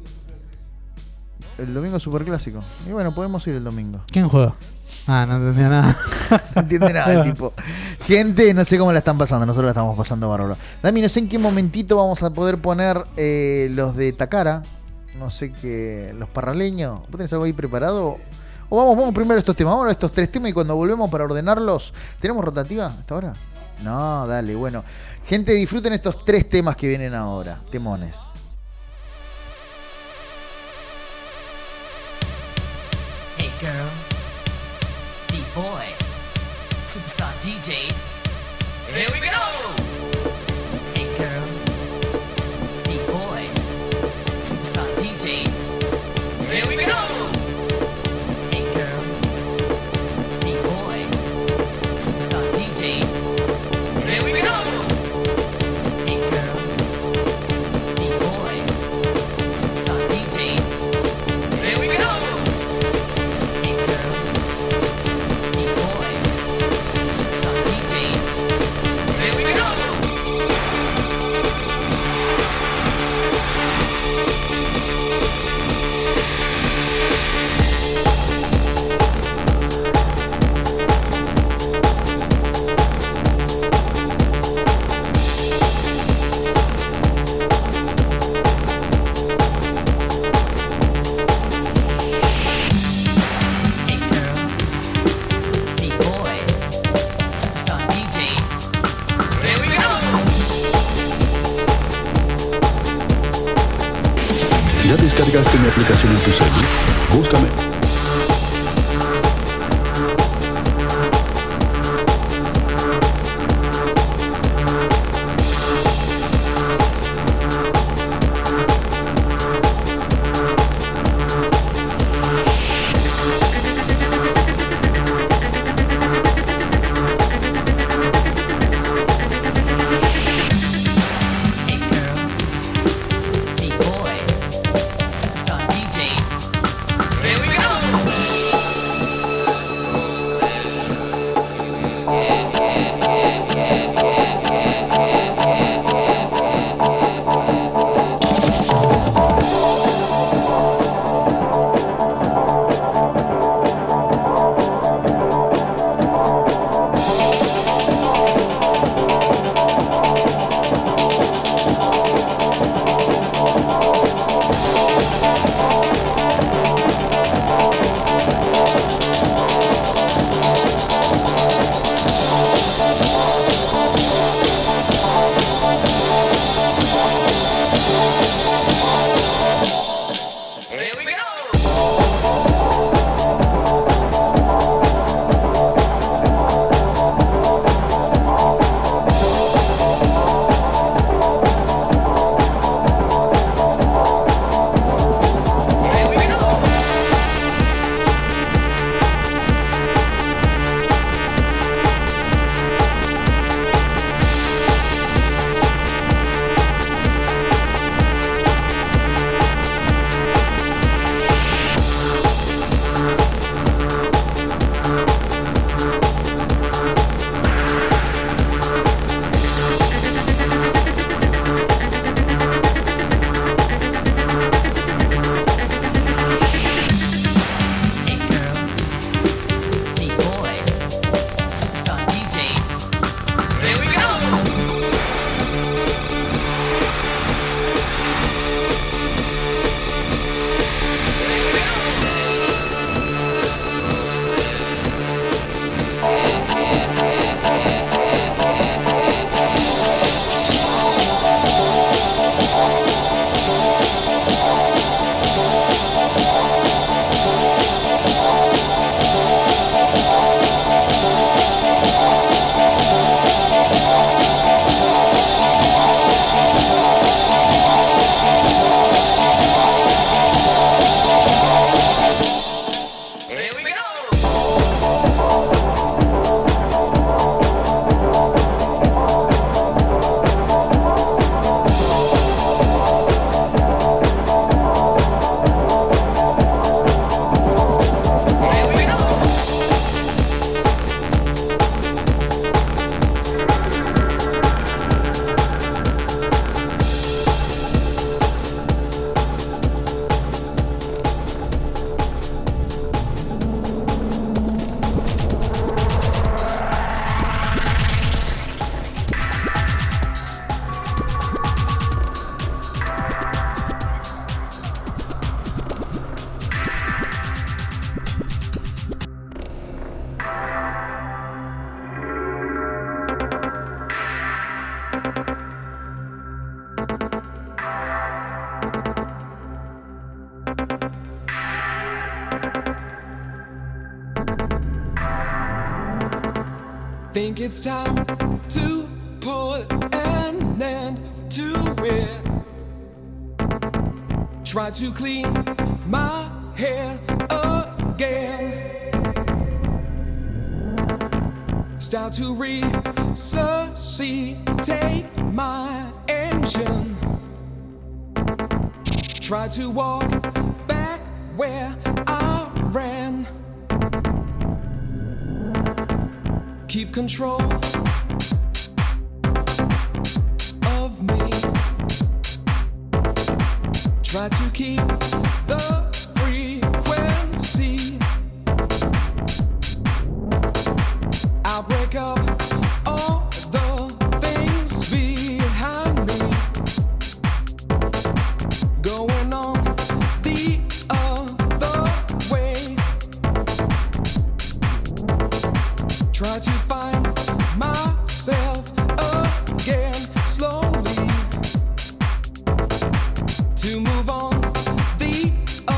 El domingo es superclásico. Y bueno, podemos ir el domingo. ¿Quién juega? No entendía nada. No entiende nada el tipo. Gente, no sé cómo la están pasando. Nosotros la estamos pasando bárbaro. Dami, no sé en qué momentito vamos a poder poner los de Takara. No sé qué. Los parraleños. ¿Vos tenés algo ahí preparado? O vamos primero a estos temas. Vamos a estos 3 temas y cuando volvemos para ordenarlos. ¿Tenemos rotativa hasta ahora? No, dale, bueno. Gente, disfruten estos 3 temas que vienen ahora. Temones. Hey girls, beat boys, superstar DJs, here we go! Hey girls, beat boys, superstar DJs, here we go! Hey girls, beat boys, superstar DJs, here we go! Hey girls, beat boys, superstar DJs, here we go! Here aplicación en tu celular. Búscame. Think it's time to put an end to it. Try to clean my head again. Start to resuscitate my engine. Try to walk back where I ran. Keep control of me. Try to keep the frequency. I'll break up all the things behind me. Going on the other way. Try to find myself again slowly. To move on the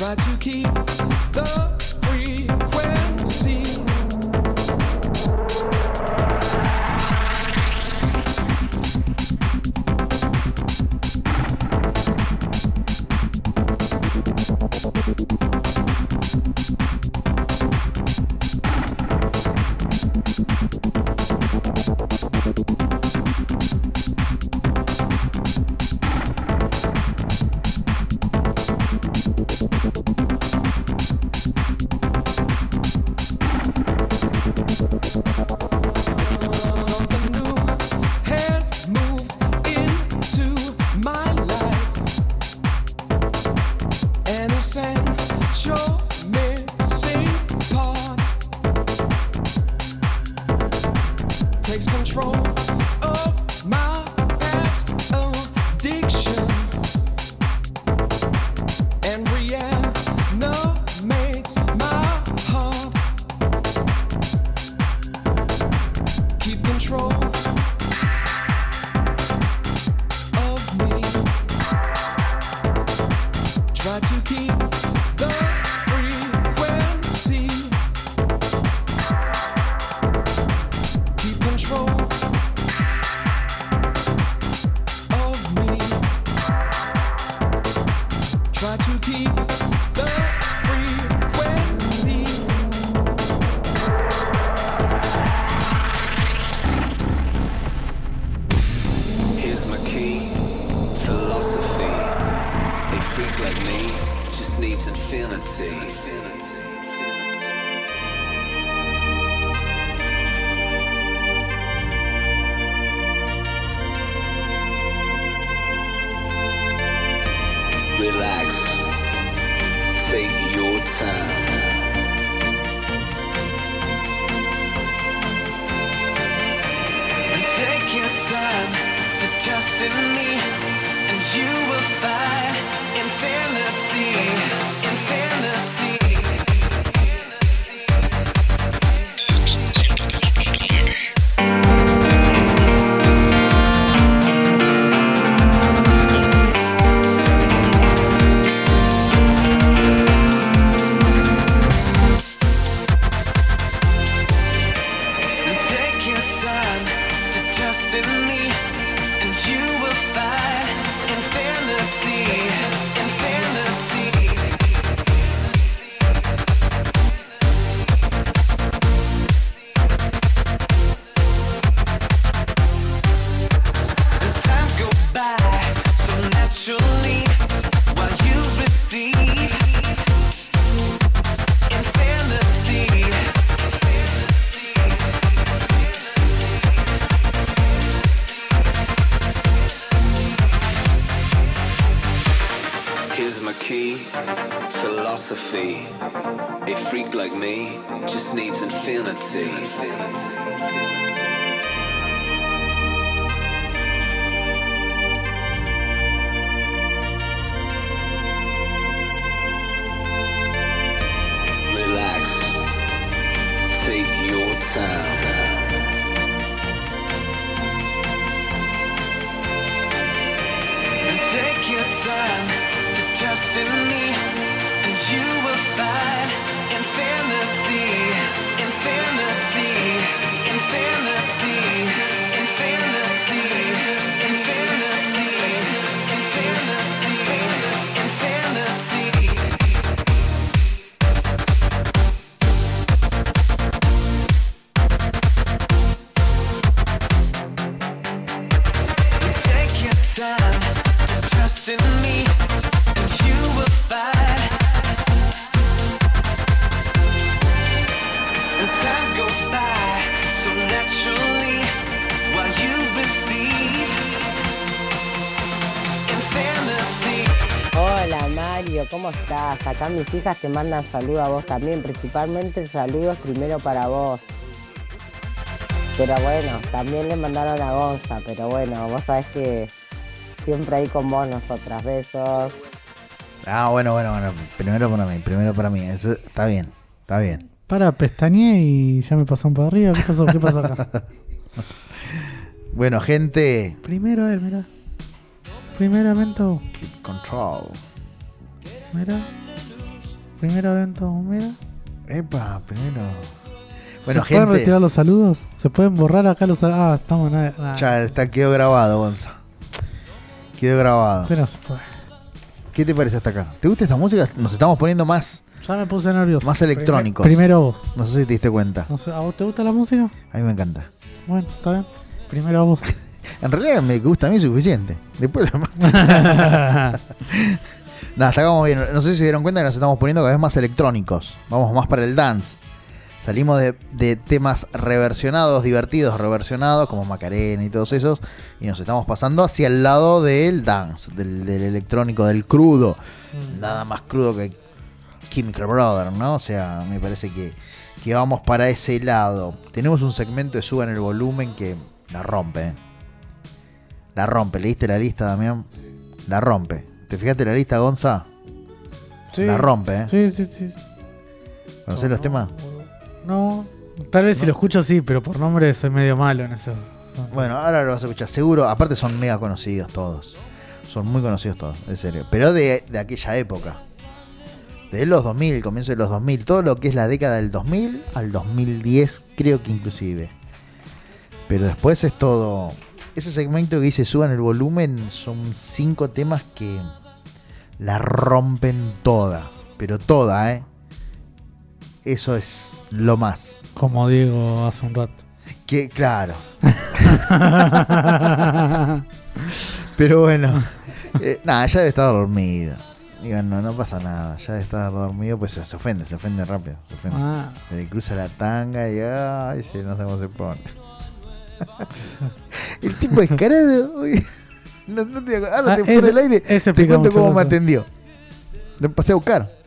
Try to keep the frequency. Something new has moved into my life. An essential missing part takes control of my past addiction and reanimates my heart. Keep control of me. Try to keep the frequency. Keep control of me. Try to keep the frequency. Here's my key, philosophy. A freak like me just needs infinity. Relax, take your time. And take your time to trust in me, and you will find infinity, infinity. And take your time to trust in me, and you will find infinity, infinity. And time goes by so naturally while you receive infinity. Here's my key, philosophy. A freak like me just needs infinity. Relax, take your time. And take your time to trust in me, and you will find infinity, infinity, infinity, infinity, infinity, infinity, infinity. Take your time to trust in me, and you will find. And time goes by so naturally while you receive infinity. Hola Mario, ¿cómo estás? Acá mis hijas te mandan saludos a vos también, principalmente saludos primero para vos. Pero bueno, también le mandaron a Gonza, pero bueno, vos sabés que siempre ahí con vos nosotras. Besos. Ah, bueno. Primero para mí. Eso está bien. Para, pestañeé y ya me pasaron para arriba. ¿Qué pasó acá? Bueno, gente. Primero él, mirá. Primeramente. Keep control. Mirá. Primero evento humedad. Epa, primero. ¿Se Bueno, pueden gente, retirar los saludos? ¿Se pueden borrar acá los saludos? Ah, estamos nada. ya quedó grabado, Gonza. Quedó grabado. Sí, no se puede. ¿Qué te parece hasta acá? ¿Te gusta esta música? Nos estamos poniendo más Ya me puse nervioso. Más electrónicos. Primero vos. No sé si te diste cuenta. No sé, ¿a vos te gusta la música? A mí me encanta. Bueno, está bien. Primero vos. En realidad me gusta a mí suficiente. Después Nada, hasta acá vamos bien. No sé si se dieron cuenta que nos estamos poniendo cada vez más electrónicos. Vamos más para el dance. Salimos de temas reversionados, divertidos, reversionados, como Macarena y todos esos, y nos estamos pasando hacia el lado del dance, del electrónico, del crudo. Nada más crudo que Chemical Brothers, ¿no? O sea, me parece que vamos para ese lado. Tenemos un segmento de Suban el Volumen que la rompe, ¿eh? La rompe. ¿Leíste la lista, Damián? La rompe. ¿Te fijaste la lista, Gonza? Sí. La rompe, ¿eh? Sí. ¿Conocés los temas? No, tal vez si lo escucho sí, pero por nombre soy medio malo en eso. Bueno, ahora lo vas a escuchar, seguro. Aparte son mega conocidos todos. Son muy conocidos todos, en serio. Pero de aquella época. De los 2000, comienzo de los 2000. Todo lo que es la década del 2000 al 2010, creo que inclusive. Pero después es todo... Ese segmento que dice Suban el Volumen son 5 temas que la rompen toda. Pero toda, ¿eh? Eso es lo más. Como digo hace un rato. Que, claro. Pero bueno. Nada, ya debe estar dormido. Digo, no pasa nada. Ya debe estar dormido, pues se ofende rápido. Se ofende. Se le cruza la tanga y no sé cómo se pone. El tipo descarado. No te ahora te fuera del aire. Te cuento cómo me atendió. Lo pasé a buscar.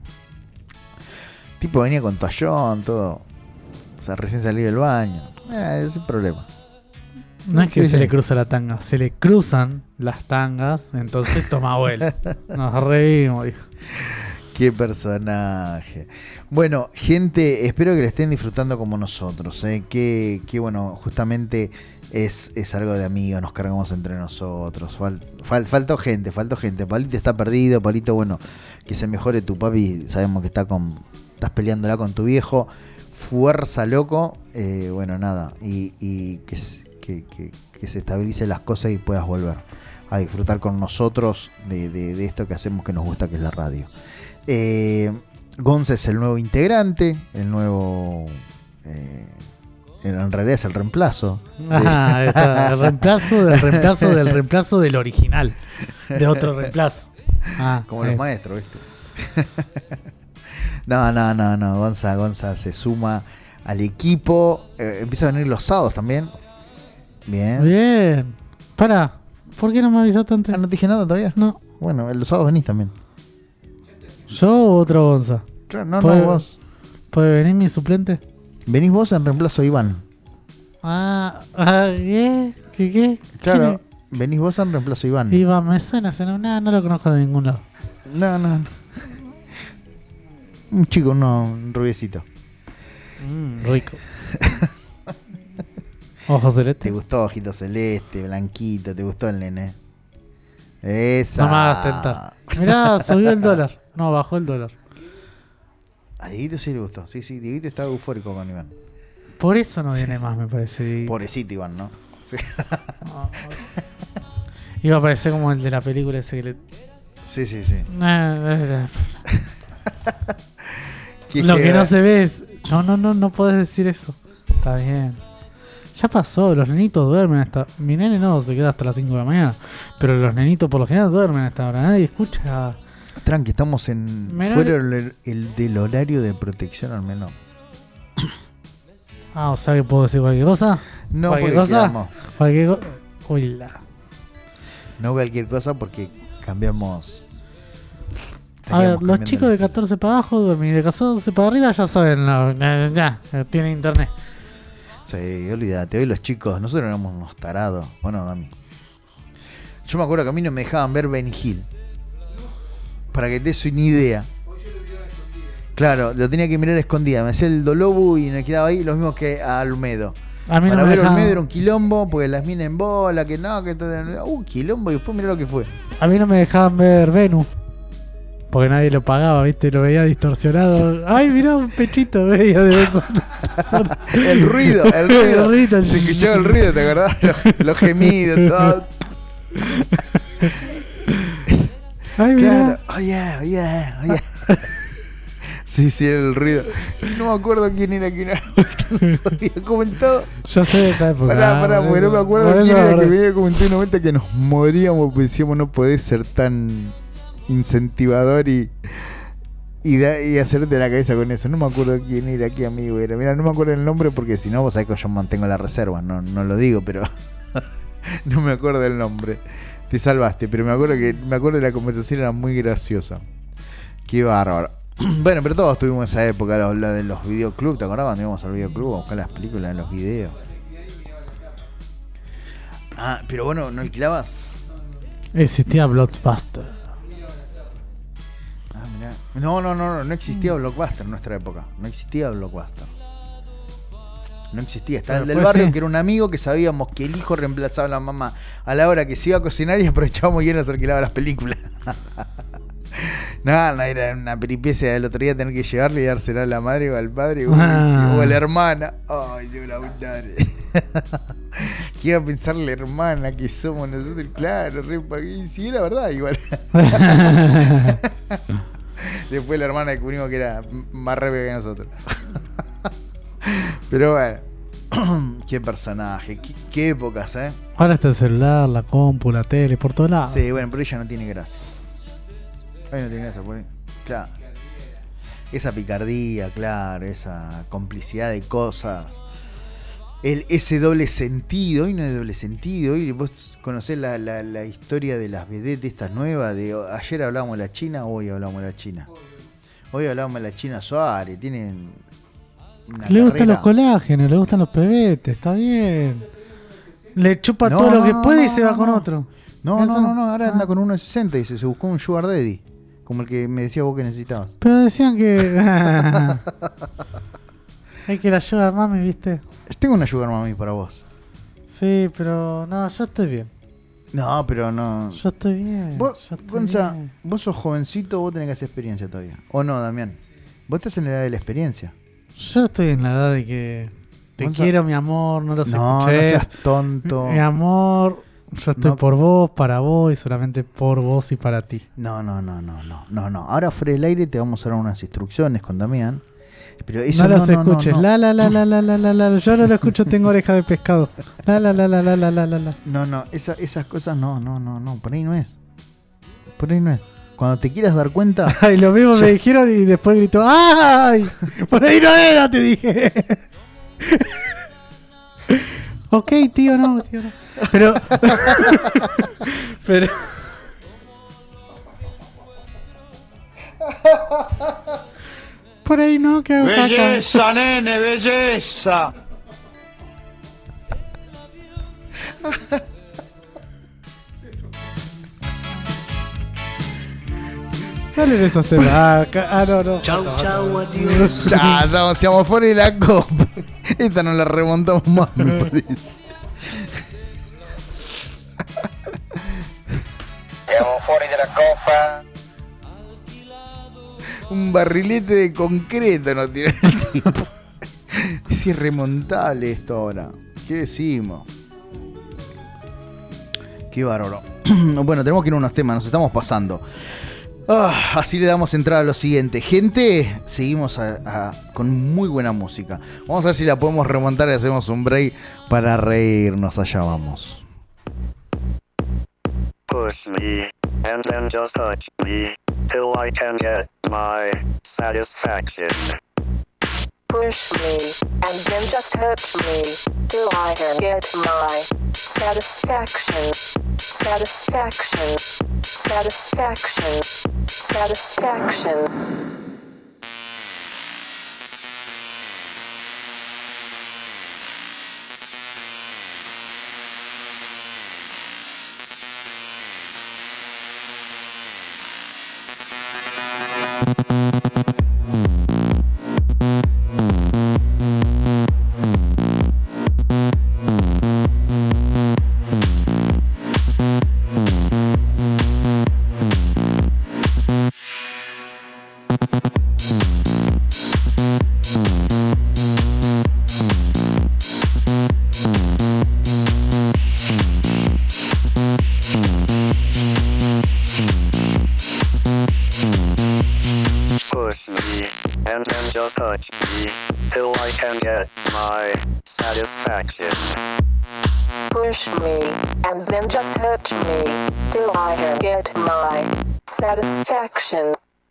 Tipo venía con toallón, todo. O sea, recién salido del baño. Sin problema. No es que se le cruza la tanga, se le cruzan las tangas, entonces toma vuelo. Nos revimos, dijo. Qué personaje. Bueno, gente, espero que le estén disfrutando como nosotros. Que bueno, justamente es algo de amigos, nos cargamos entre nosotros. Faltó gente. Palito está perdido, Palito, bueno, que se mejore tu papi. Sabemos que estás peleándola con tu viejo. Fuerza, loco. Bueno, nada. Y que se estabilicen las cosas y puedas volver a disfrutar con nosotros de esto que hacemos, que nos gusta, que es la radio. Gonza es el nuevo integrante, el nuevo... en realidad es el reemplazo. Está, el reemplazo del original. De otro reemplazo. Como los maestros, ¿viste? No. Gonza se suma al equipo. Empieza a venir los sábados también. Bien. Pará, ¿por qué no me avisaste antes? ¿No te dije nada todavía? No. Bueno, los sábados venís también. ¿Yo o otro Gonza? Claro, no vos. ¿Puede venir mi suplente? Venís vos en reemplazo de Iván. ¿Qué? Claro, venís vos en reemplazo de Iván. Iván, me suena, no lo conozco de ningún lado. No. Un chico, un rubiecito. Rico. Ojos celeste. ¿Te gustó ojito celeste, blanquito? ¿Te gustó el nene? Esa. No me hagas tentar. Mirá, subió el dólar. No, bajó el dólar. A Dieguito sí le gustó. Sí, Dieguito estaba eufórico con Iván. Por eso no viene más, me parece. Dieguito. Pobrecito Iván, ¿no? Sí. Iba a parecer como el de la película ese que le... Sí. Lo que no se ve es... No podés decir eso. Está bien. Ya pasó, los nenitos duermen hasta... Mi nene no, se queda hasta las 5 de la mañana. Pero los nenitos por lo general duermen hasta ahora. Nadie escucha... Tranqui, estamos fuera del horario de protección al menor. O sea que puedo decir cualquier cosa. No, ¿cualquier cosa? No cualquier cosa porque cambiamos. A ver, los chicos de 14 para abajo duermen y de 14 para arriba ya saben, ya tienen internet. Sí, olvídate, hoy los chicos, nosotros éramos unos tarados. Bueno, Dami. Yo me acuerdo que a mí no me dejaban ver Benny Hill. Para que te des una idea. Claro, lo tenía que mirar escondida. Me hacía el Dolobu y me quedaba ahí, lo mismo que a Olmedo. A mí para no ver dejaban... Olmedo era un quilombo, porque las minas en bola, que no, que todo. Quilombo, y después mirá lo que fue. A mí no me dejaban ver Venus. Porque nadie lo pagaba, ¿viste? Lo veía distorsionado. Ay, mirá un pechito, veía de vez en cuando. El ruido. Se escuchaba el ruido, ¿te acordás? Los gemidos, todo. Ay, mirá. Claro. Oh yeah. Sí, el ruido. No me acuerdo quién era que nos había comentado. Yo sé de esa época. Pará, porque no me acuerdo quién era que me había comentado en un momento que nos moríamos, porque decíamos no podés ser tan incentivador y hacerte la cabeza con eso. No me acuerdo quién era, qué amigo era. Mira, no me acuerdo el nombre porque si no, vos sabés que yo mantengo la reserva. No lo digo, pero no me acuerdo el nombre. Te salvaste, pero me acuerdo de la conversación, era muy graciosa. Qué bárbaro. Bueno, pero todos tuvimos esa época, la de los videoclubs. ¿Te acordás cuando íbamos al videoclub a buscar las películas en los videos? Ah, pero bueno, ¿no alquilabas? Existía Blockbuster. Ah, mirá. No existía Blockbuster en nuestra época. No existía Blockbuster. No existía. Estaba el del barrio, que era un amigo que sabíamos que el hijo reemplazaba a la mamá a la hora que se iba a cocinar y aprovechábamos y él nos alquilaba las películas. No, era una peripecia del otro día tener que llevarle y dársela a la madre o al padre o a la hermana. Ay, yo la madre. ¿Qué iba a pensar la hermana que somos nosotros? Claro, sí, era verdad, igual. Después la hermana descubrimos que era más rebelde que nosotros. Pero bueno, qué personaje, qué épocas, ¿eh? Ahora está el celular, la compu, la tele, por todos lados. Sí, bueno, pero ella no tiene gracia. Ahí no tiene gracia, pues. Claro. Esa picardía, claro, esa complicidad de cosas. Ese doble sentido, hoy no hay doble sentido. Hoy vos conocés la historia de las vedettes estas nuevas. Ayer hablábamos de la China, hoy hablamos de la China. Hoy hablábamos de la China Suárez. Tienen una le gustan carrera. los colágenos, le gustan los pebetes, está bien. Le chupa todo lo que puede y se va con otro. No, ahora anda con 1.60 y se buscó un sugar daddy. Como el que me decías vos que necesitabas. Pero decían que... Hay que la sugar mami, ¿viste? Tengo una sugar mami para vos. Sí, pero no, yo estoy bien. No, pero no. Yo estoy bien. Gonza, vos sos jovencito, vos tenés que hacer experiencia todavía. ¿O no, Damián? Vos estás en la edad de la experiencia. Yo estoy en la edad de que te Gonza, quiero, mi amor, no los no escuches. No seas tonto. Mi amor, yo estoy por vos, para vos y solamente por vos y para ti. No. Ahora fuera del aire te vamos a dar unas instrucciones con Damián. Pero eso no las escuches. La. Yo no lo escucho, tengo oreja de pescado. La. No, esas cosas no, por ahí no es. Cuando te quieras dar cuenta. Ay, lo mismo me dijeron y después gritó, ¡ay! Por ahí no era, te dije. Ok, tío, no. Pero. Por ahí no, que hago caca. Belleza, nene, belleza. Salen esos temas. No. Chau, adiós. Chau, estamos fuera de la copa. Esta no la remontamos más, me parece. Siamo fuori della copa. Un barrilete de concreto nos tira el tipo. Es irremontable esto ahora. ¿Qué decimos? Qué bárbaro. Bueno, tenemos que ir a unos temas, nos estamos pasando. Así le damos entrada a lo siguiente. Gente, seguimos con muy buena música. Vamos a ver si la podemos remontar y hacemos un break para reírnos. Allá vamos. Push me, and then just touch me, till I can get my satisfaction. Push me, and then just touch me, till I can get my satisfaction. Satisfaction. Satisfaction. Satisfaction. touch me till I can get my satisfaction. Push me, and then just touch me till I can get my satisfaction.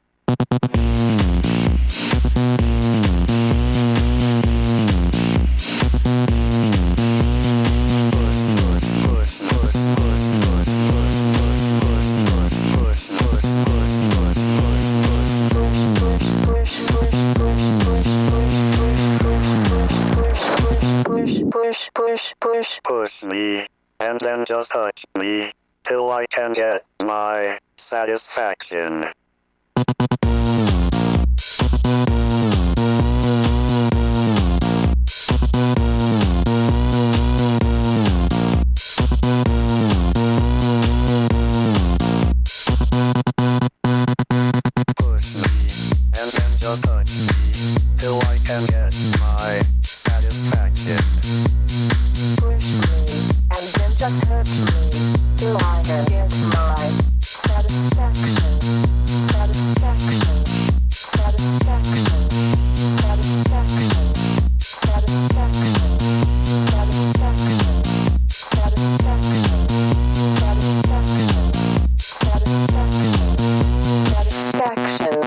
Push me, and then just touch me till I can get my satisfaction. Push me, and then just touch me till I can get my satisfaction. And then just hurt me till I can get my satisfaction. Satisfaction. Satisfaction. Satisfaction. Satisfaction. Satisfaction. Satisfaction. Satisfaction. Satisfaction.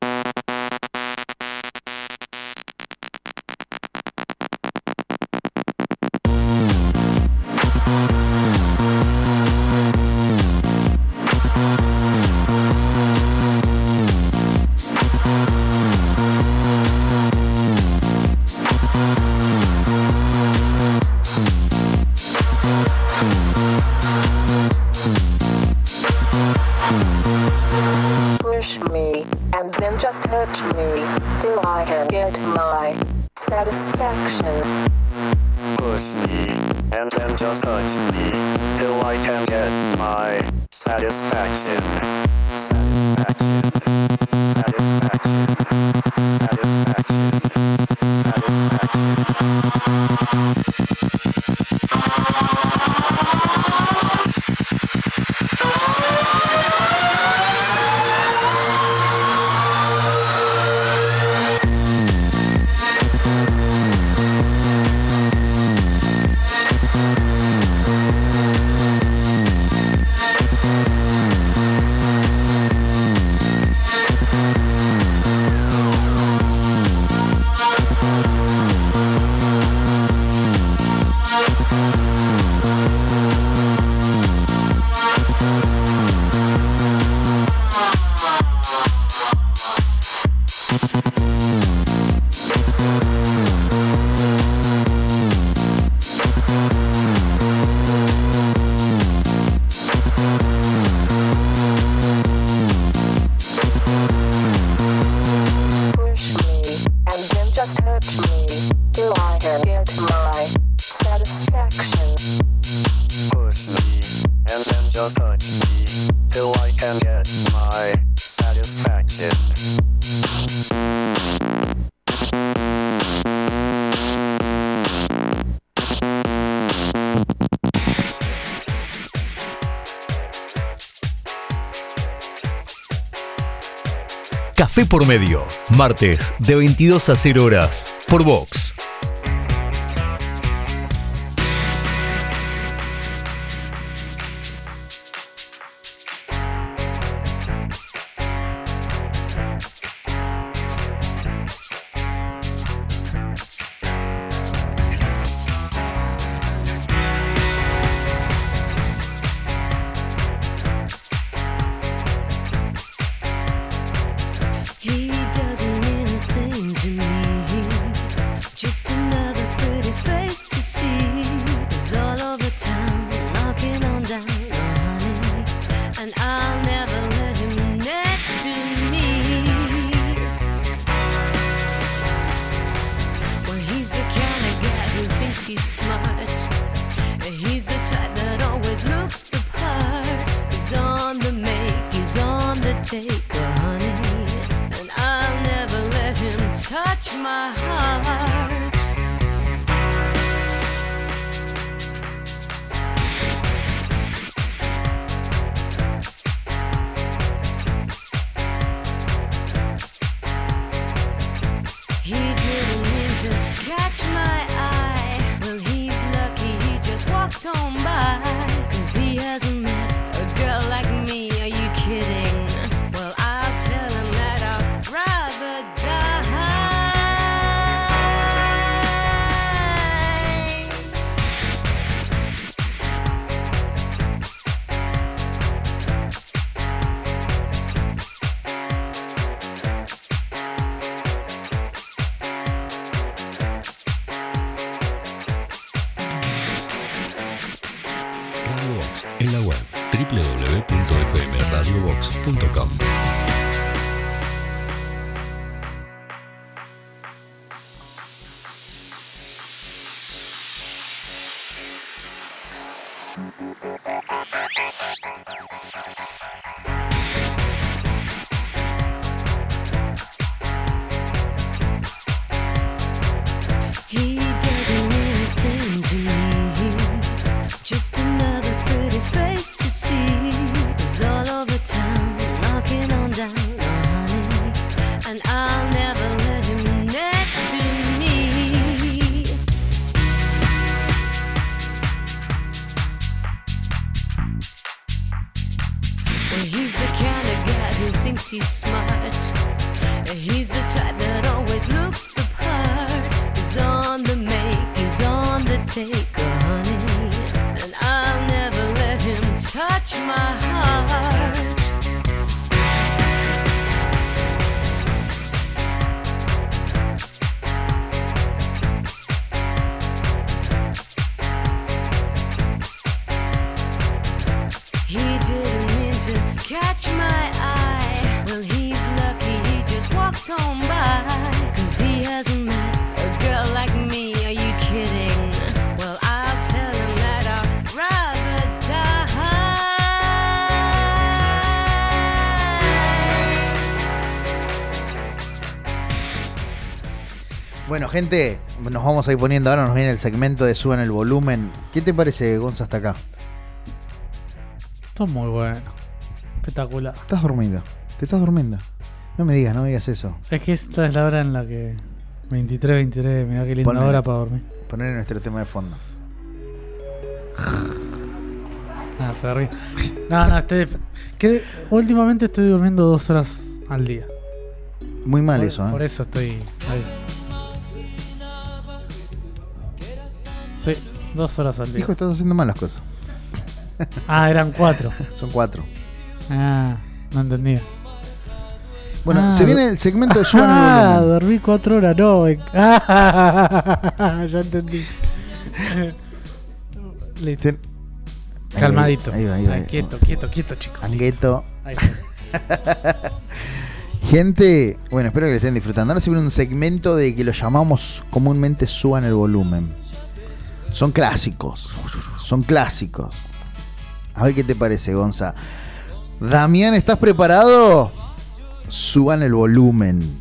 Push me, and then just touch me till I can get my satisfaction. Push me, and then just touch me till I can get my satisfaction. Satisfaction. Satisfaction. Satisfaction. Push me, and then just touch me till I can get my satisfaction. Push me, and then just touch me till I can get my satisfaction. Café por medio, martes de 22 a 0 horas, por Vox. He doesn't mean a thing to me. Just another pretty face to see. He's all over town, knocking on down, honey. And I'll never let him next to me. Well, he's the kind of guy who thinks he's smart. He's the type that always looks the part. He's on the make, he's on the take, honey. And I'll never let him touch my heart. He Box en la web www.fmradiobox.com. He doesn't mean a thing to me. Just another pretty face to see. He's all over town, knocking on down, honey. And I'll never let him next to me. Well, he's the kind of guy who thinks he's smart. He's the type that always looks the part. He's on the make, he's on the take, honey. And I'll never let him touch my heart. He didn't mean to catch my eye. Well, he's lucky he just walked on by. 'Cause he hasn't met a girl like me, are you kidding? Well, I'll tell him that I'd rather die. Bueno, gente, nos vamos a ir poniendo ahora, nos viene el segmento de Suban el Volumen. ¿Qué te parece, Gonza, hasta acá? Esto es muy bueno. Espectacular. ¿Estás dormido? ¿Te estás durmiendo? No me digas eso. Es que esta es la hora en la que 23, mirá qué linda hora para dormir. Poner nuestro tema de fondo. Ah, se ríe. No, últimamente estoy durmiendo 2 horas al día. Muy mal eso, ¿eh? Por eso estoy ahí. Sí, 2 horas al día. Hijo, estás haciendo mal las cosas. Ah, eran 4. Son 4. Ah, no entendía. Bueno, se viene el segmento de Suban el Volumen. Dormí 4 horas, no. Ya entendí. Listo. Calmadito. Ahí va. Quieto, chicos. Angueto. Ahí está. Gente, bueno, espero que lo estén disfrutando. Ahora se viene un segmento de que lo llamamos comúnmente Suban el Volumen. Son clásicos. A ver qué te parece, Gonza. Damián, ¿estás preparado? Suban el volumen.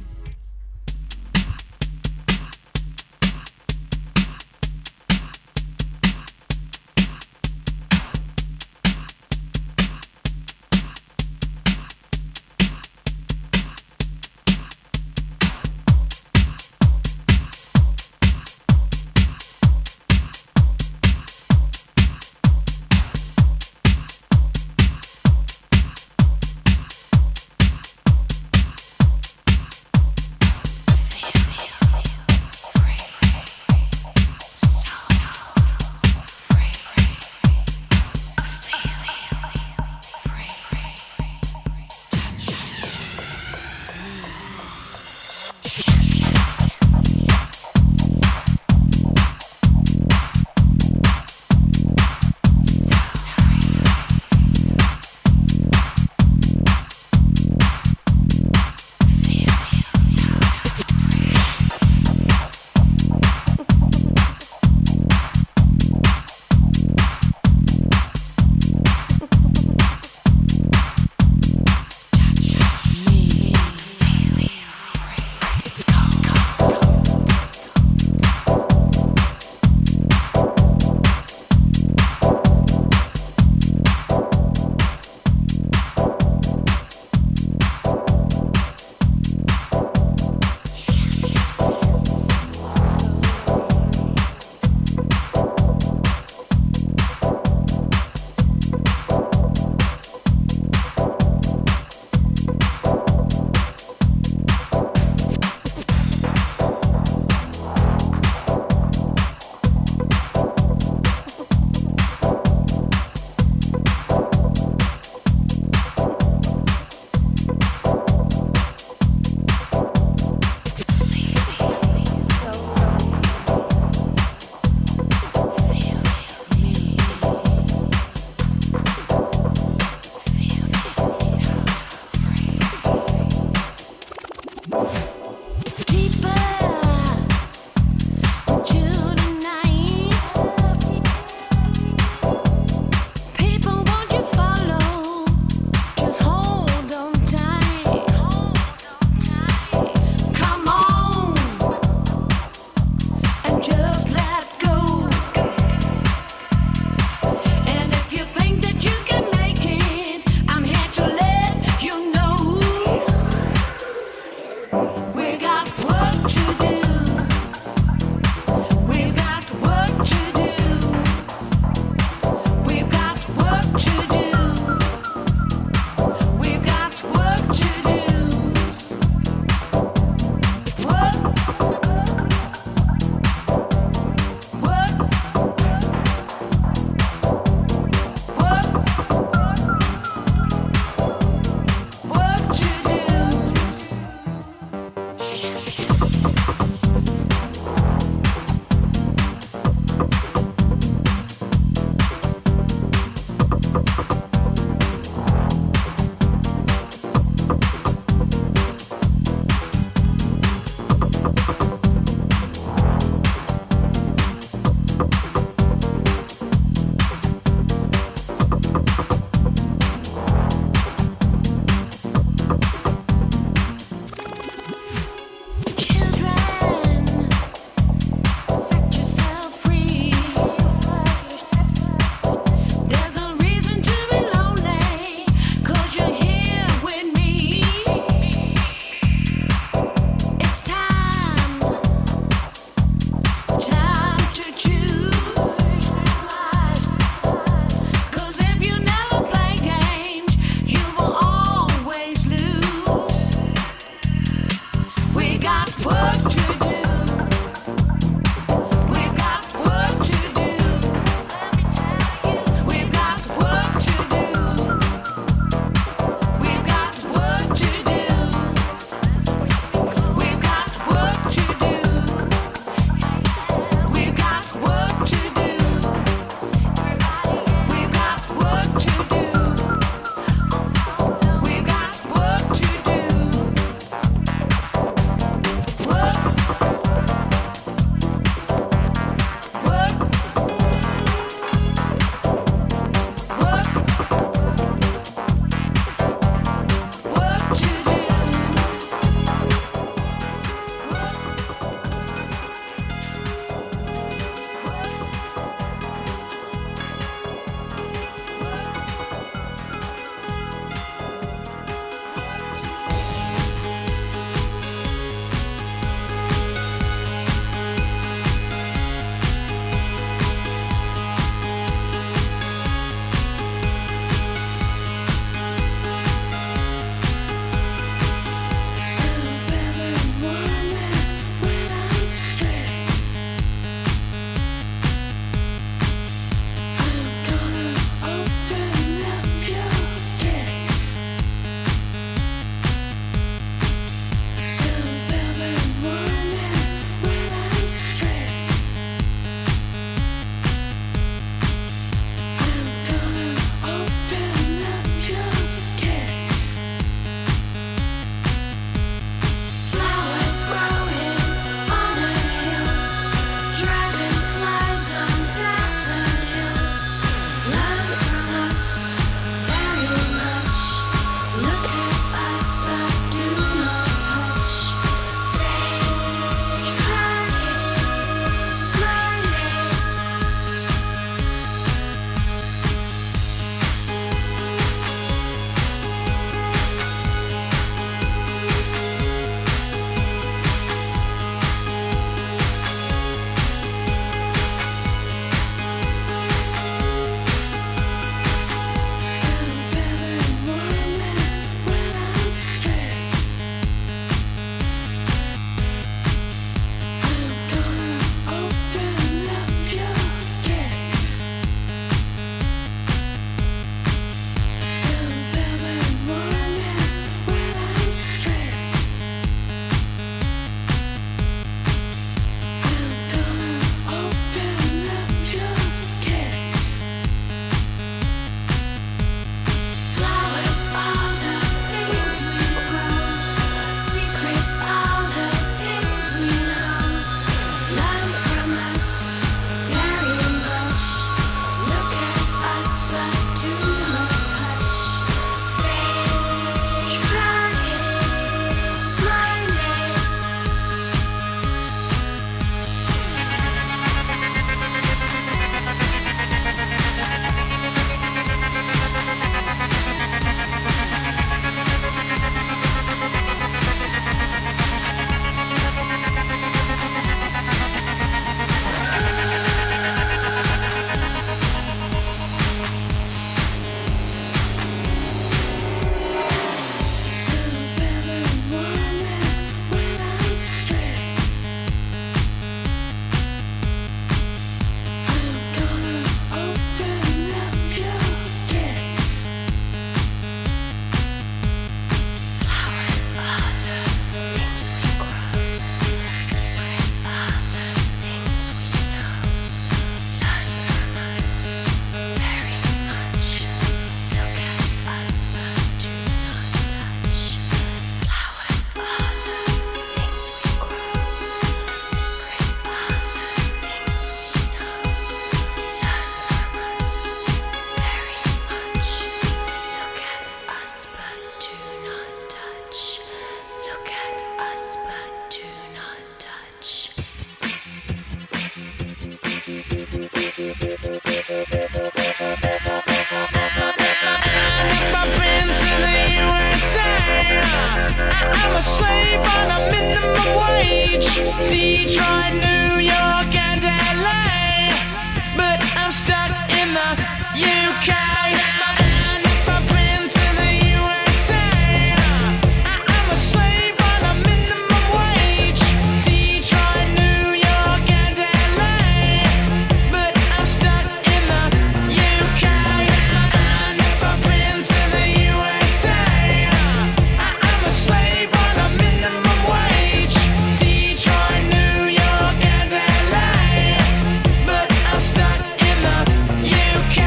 Detroit, New York, and LA, but I'm stuck in the UK. And if I've been to the USA, I'm a slave on a minimum wage. Detroit, New York, and LA, but I'm stuck in the UK. And if I've been to the USA, I'm a slave on a minimum wage. Detroit, New York, and LA, but I'm stuck in the UK.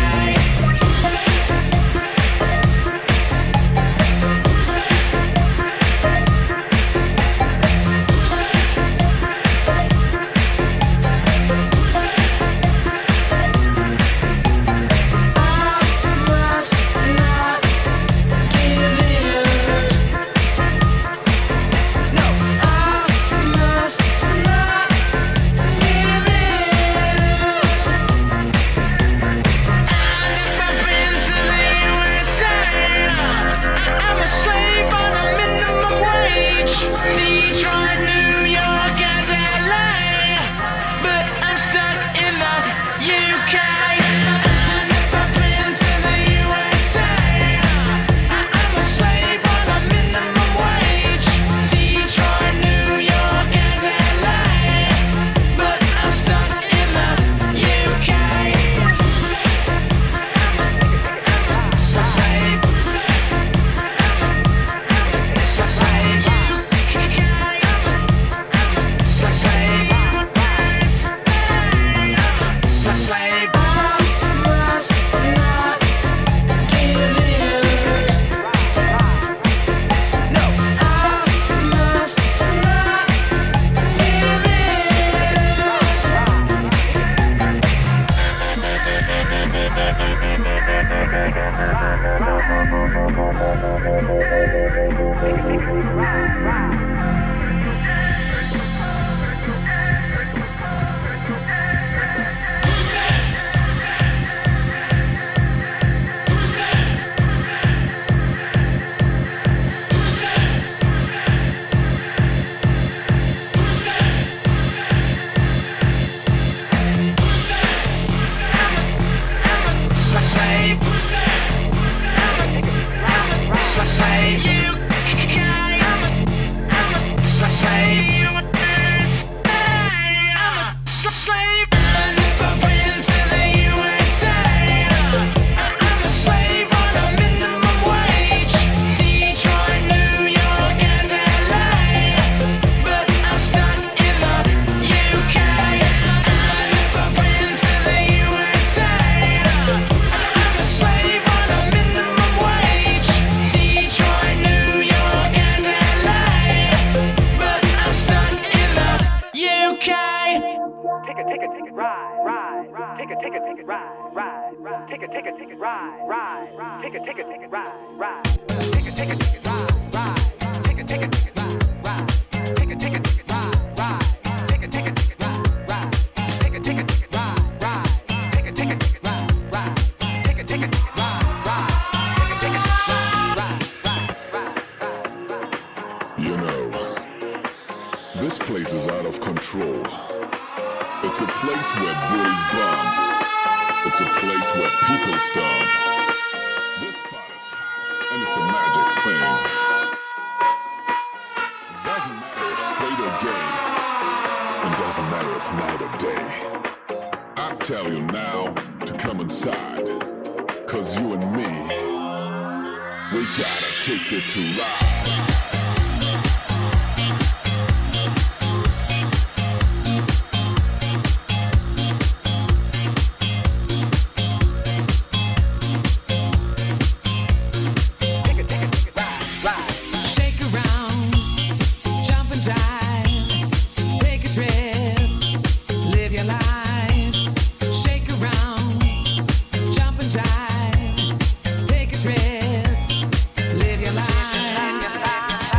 Detroit, New York, and LA, but I'm stuck in the UK. And if I've been to the USA, I'm a slave on a minimum wage. Detroit, New York, and LA, but I'm stuck in the UK. You know, this place is out of control. It's a place where bullies bomb. It's a place where people stomp. This spot is hot, and it's a magic thing. Doesn't matter if straight or gay. It doesn't matter if night or day. I tell you now to come inside. 'Cause you and me, we gotta take it to ride. Live your life.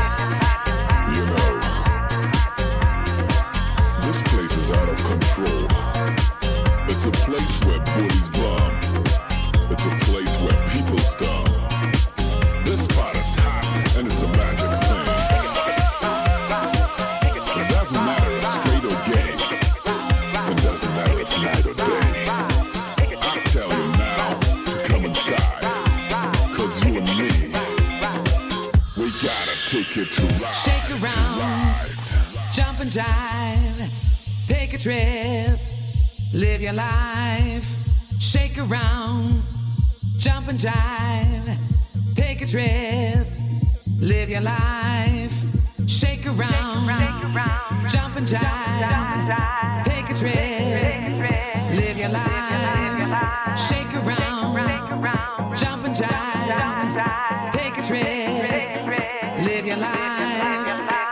take it to ride. Shake around, jump and jive, take a trip, live your life. Shake around, jump and jive, take a trip, live your life. Shake around, jump and jive, take a trip, live your life. Shake around, jump and jive, take a trip, live your life.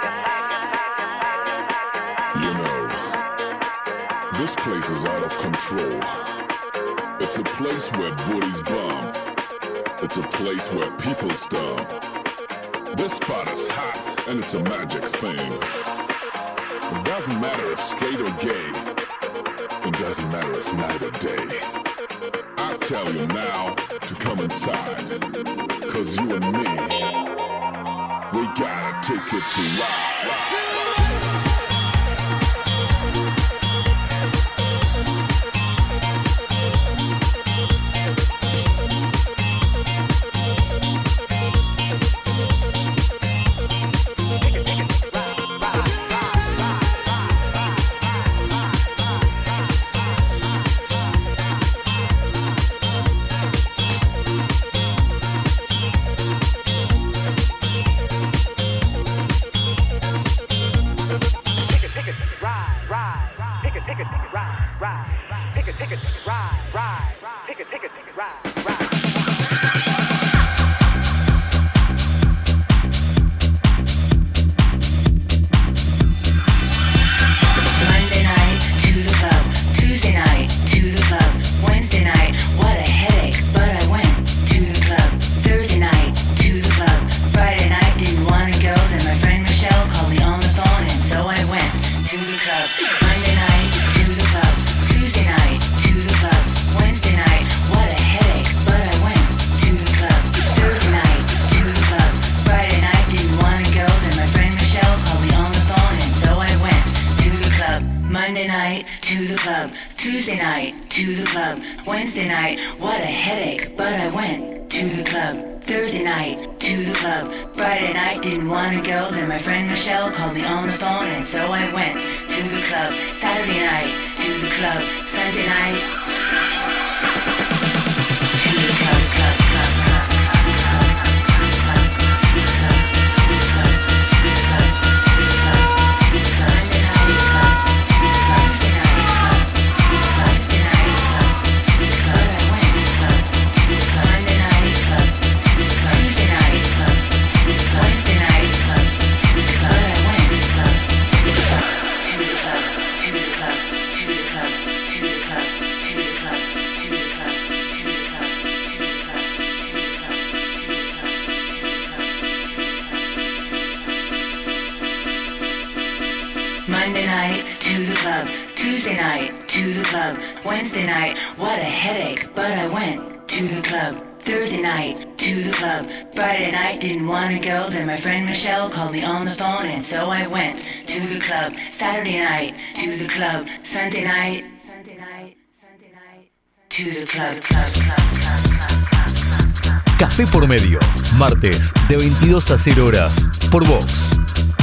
You know, this place is out of control. It's a place where booties bomb. It's a place where people stomp. This spot is hot and it's a magic thing. It doesn't matter if straight or gay. It doesn't matter if night or day. I tell you now to come inside. Cause you and me, we gotta take it to ride. Monday night, to the club. Tuesday night, to the club. Wednesday night, what a headache, but I went to the club. Thursday night, to the club. Friday night, didn't want to go, then my friend Michelle called me on the phone, and so I went to the club. Saturday night, to the club. Sunday night, to the club. Café por medio, martes de 22 a 0 horas, por Vox.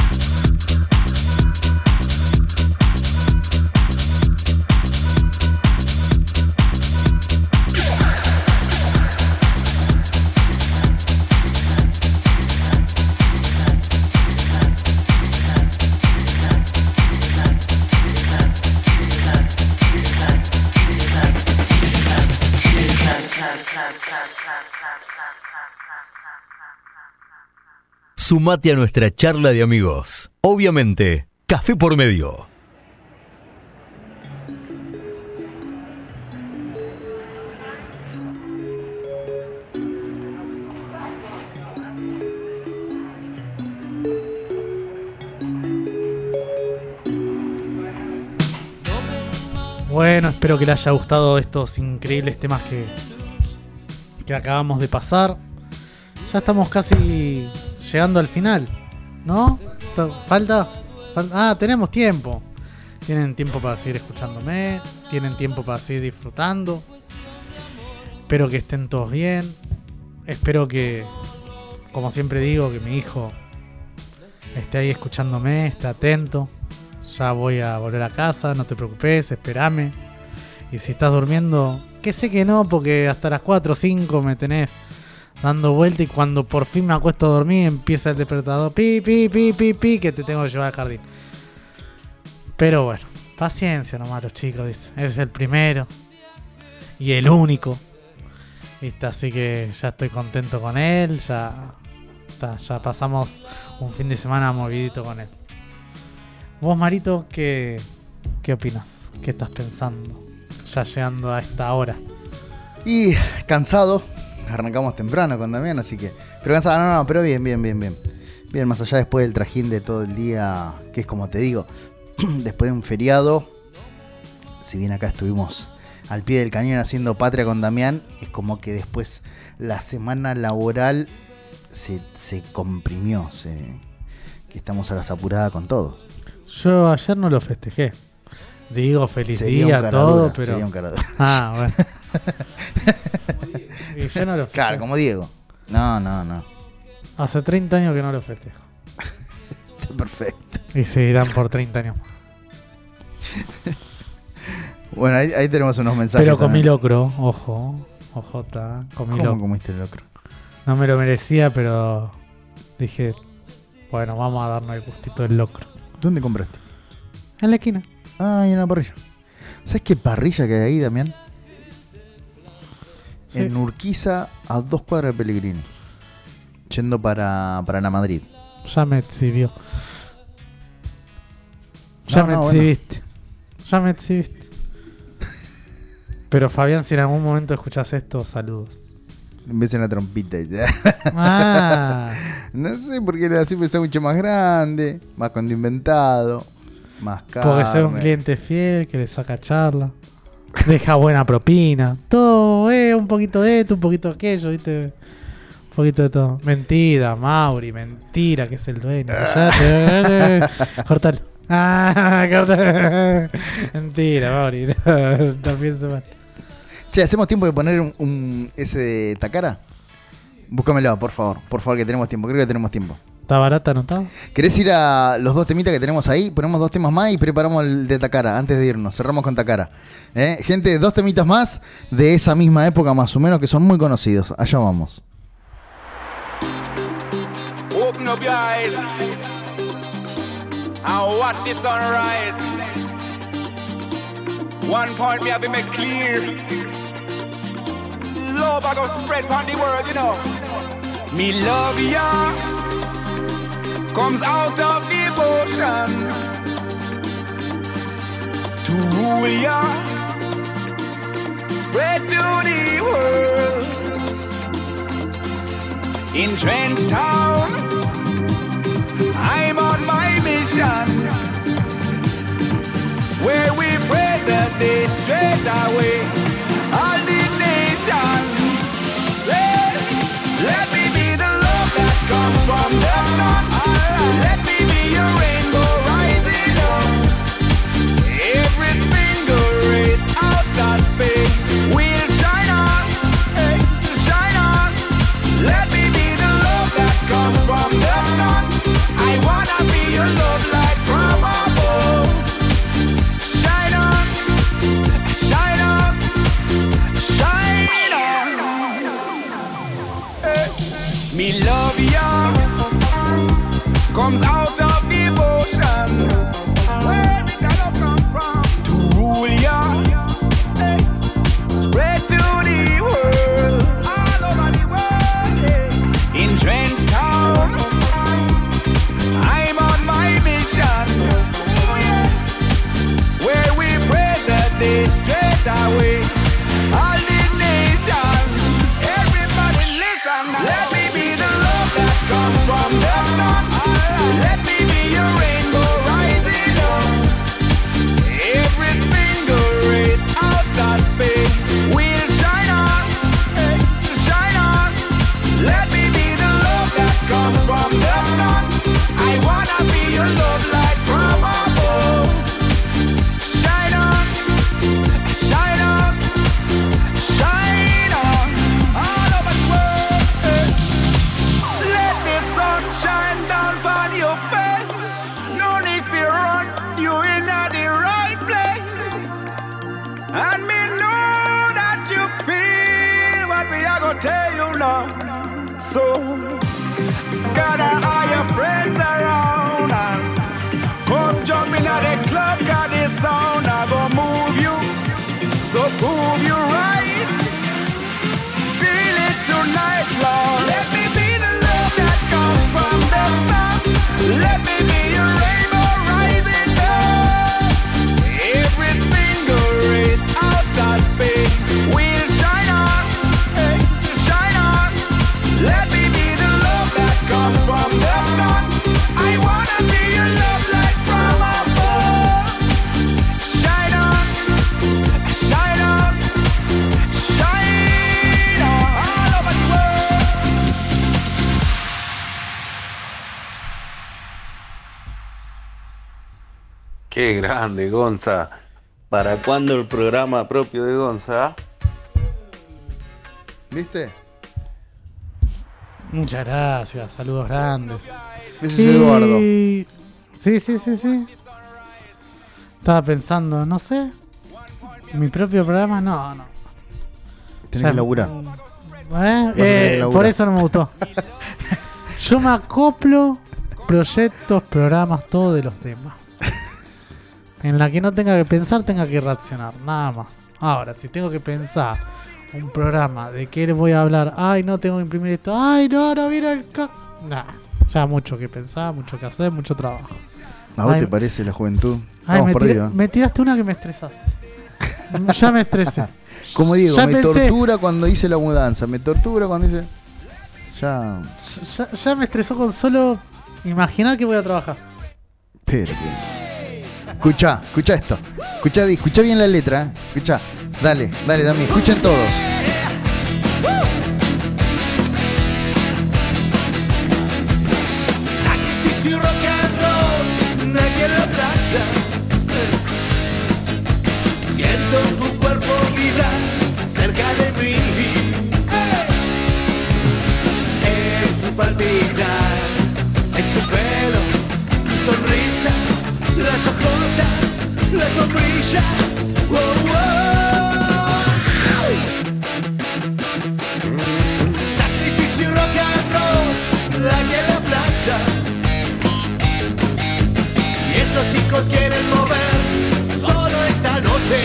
Sumate a nuestra charla de amigos. Obviamente, Café por medio. Bueno, espero que les haya gustado estos increíbles temas que acabamos de pasar. Ya estamos casi llegando al final, ¿no? ¿Falta? Ah, tenemos tiempo. Tienen tiempo para seguir escuchándome. Tienen tiempo para seguir disfrutando. Espero que estén todos bien. Espero que, como siempre digo, que mi hijo esté ahí escuchándome, esté atento. Ya voy a volver a casa, no te preocupes, espérame. Y si estás durmiendo, que sé que no, porque hasta las 4 o 5 me tenés dando vuelta y cuando por fin me acuesto a dormir empieza el despertador, pi, pi, pi, pi, pi, que te tengo que llevar al jardín. Pero bueno, paciencia nomás los chicos, dice. Es el primero y el único. ¿Viste? Así que ya estoy contento con él, ya pasamos un fin de semana movidito con él. Vos, Marito, ¿qué opinas? ¿Qué estás pensando? Ya llegando a esta hora. Y cansado. Arrancamos temprano con Damián, así que... Pero cansado, no, pero bien. Bien, más allá después del trajín de todo el día, que es como te digo, después de un feriado, si bien acá estuvimos al pie del cañón haciendo patria con Damián, es como que después la semana laboral se comprimió, que estamos a las apuradas con todo. Yo ayer no lo festejé. Digo, feliz Sería día, todo, pero... Sería un caradura. Ah, bueno. Y yo no lo festejo. Claro, como Diego. No. Hace 30 años que no lo festejo. Perfecto. Y seguirán por 30 años más. Bueno, ahí tenemos unos mensajes. Pero comí también. locro, ojo. Ojota, comí locro. ¿Cómo comiste el locro? No me lo merecía, pero dije, bueno, vamos a darnos el gustito del locro. ¿Dónde compraste? En la esquina. Ah, en la parrilla. ¿Sabes qué parrilla que hay ahí, Damián? Sí. En Urquiza, a 2 cuadras de Pellegrini. Yendo para la Madrid. Ya me exhibió. Ya me exhibiste. Ya me exhibiste. Pero Fabián, si en algún momento escuchás esto, saludos. En vez de una trompita. Ah. No sé, porque era siempre un sándwich más grande, más condimentado, más carne. Porque ser un cliente fiel que le saca charla, deja buena propina. Todo, un poquito de esto, un poquito de aquello, ¿viste? Un poquito de todo. Mentira, Mauri, mentira, que es el dueño. Cortalo. Cortalo. Mentira, Mauri. No pienso mal. Che, ¿hacemos tiempo de poner ese de Takara? Búscamelo, por favor, que tenemos tiempo, creo que tenemos tiempo. ¿Está barata anotado? ¿Querés ir a los 2 temitas que tenemos ahí? Ponemos 2 temas más y preparamos el de Takara antes de irnos. Cerramos con Takara. Gente, 2 temitas más de esa misma época más o menos que son muy conocidos. Allá vamos. Open up your eyes and watch the sunrise. One point me have to make clear. Love I go spread on the world, you know. Me love ya comes out of devotion to rule ya, spread to the world. In Trench Town, I'm on my mission, where we pray that they straight away all the nation. Let me be the love that comes from the sun. Let me be your rainbow rising up. Every single race out of space will shine on, shine on. Let me be the love that comes from the sun. I wanna be your love light from above. Shine on, shine on, shine on. Me love ya comes out of devotion. Where did that come from? To rule ya, spread to the world, all over the world. In Trench Town, I'm on my mission, where we pray that they straight away all the nation. Everybody listen, let me be the love that comes from the sun. Let me be your rainbow rising up. Every single race out of space will shine on, shine on. Let me be the love that comes from the sun. I wanna be your love light from above. Shine on, shine on, shine on, all over the world. Let the sun shine down on your face. Qué grande, Gonza. ¿Para cuándo el programa propio de Gonza? ¿Viste? Muchas gracias, saludos grandes. Ese es Eduardo. Sí. Estaba pensando, no sé. Mi propio programa, no. Tenés que laburar. Por eso no me gustó. Yo me acoplo proyectos, programas, todo de los demás. En la que no tenga que pensar, tenga que reaccionar, nada más. Ahora, si tengo que pensar un programa de qué les voy a hablar, ay, no tengo que imprimir esto, ay, no viene el nah, ya mucho que pensar, mucho que hacer, mucho trabajo. ¿A vos te parece la juventud? Ay, Estamos perdidos. me tiraste una que me estresaste. Ya me estresé. Como digo, ya me pensé, tortura cuando hice la mudanza, me tortura cuando hice... Ya me estresó con solo imaginar que voy a trabajar. Pero escucha esto. Escucha bien la letra. Escucha. Dale, Dami. Escuchen todos. Sacrificio rock and roll, aquí en la playa. Siento tu cuerpo vibrar cerca de mí. Es tu palpitar, es tu pelo, tu sonrisa, la sojota, la sombrilla. Sacrificio rock and roll, aquí en la playa. Y esos chicos quieren mover solo esta noche.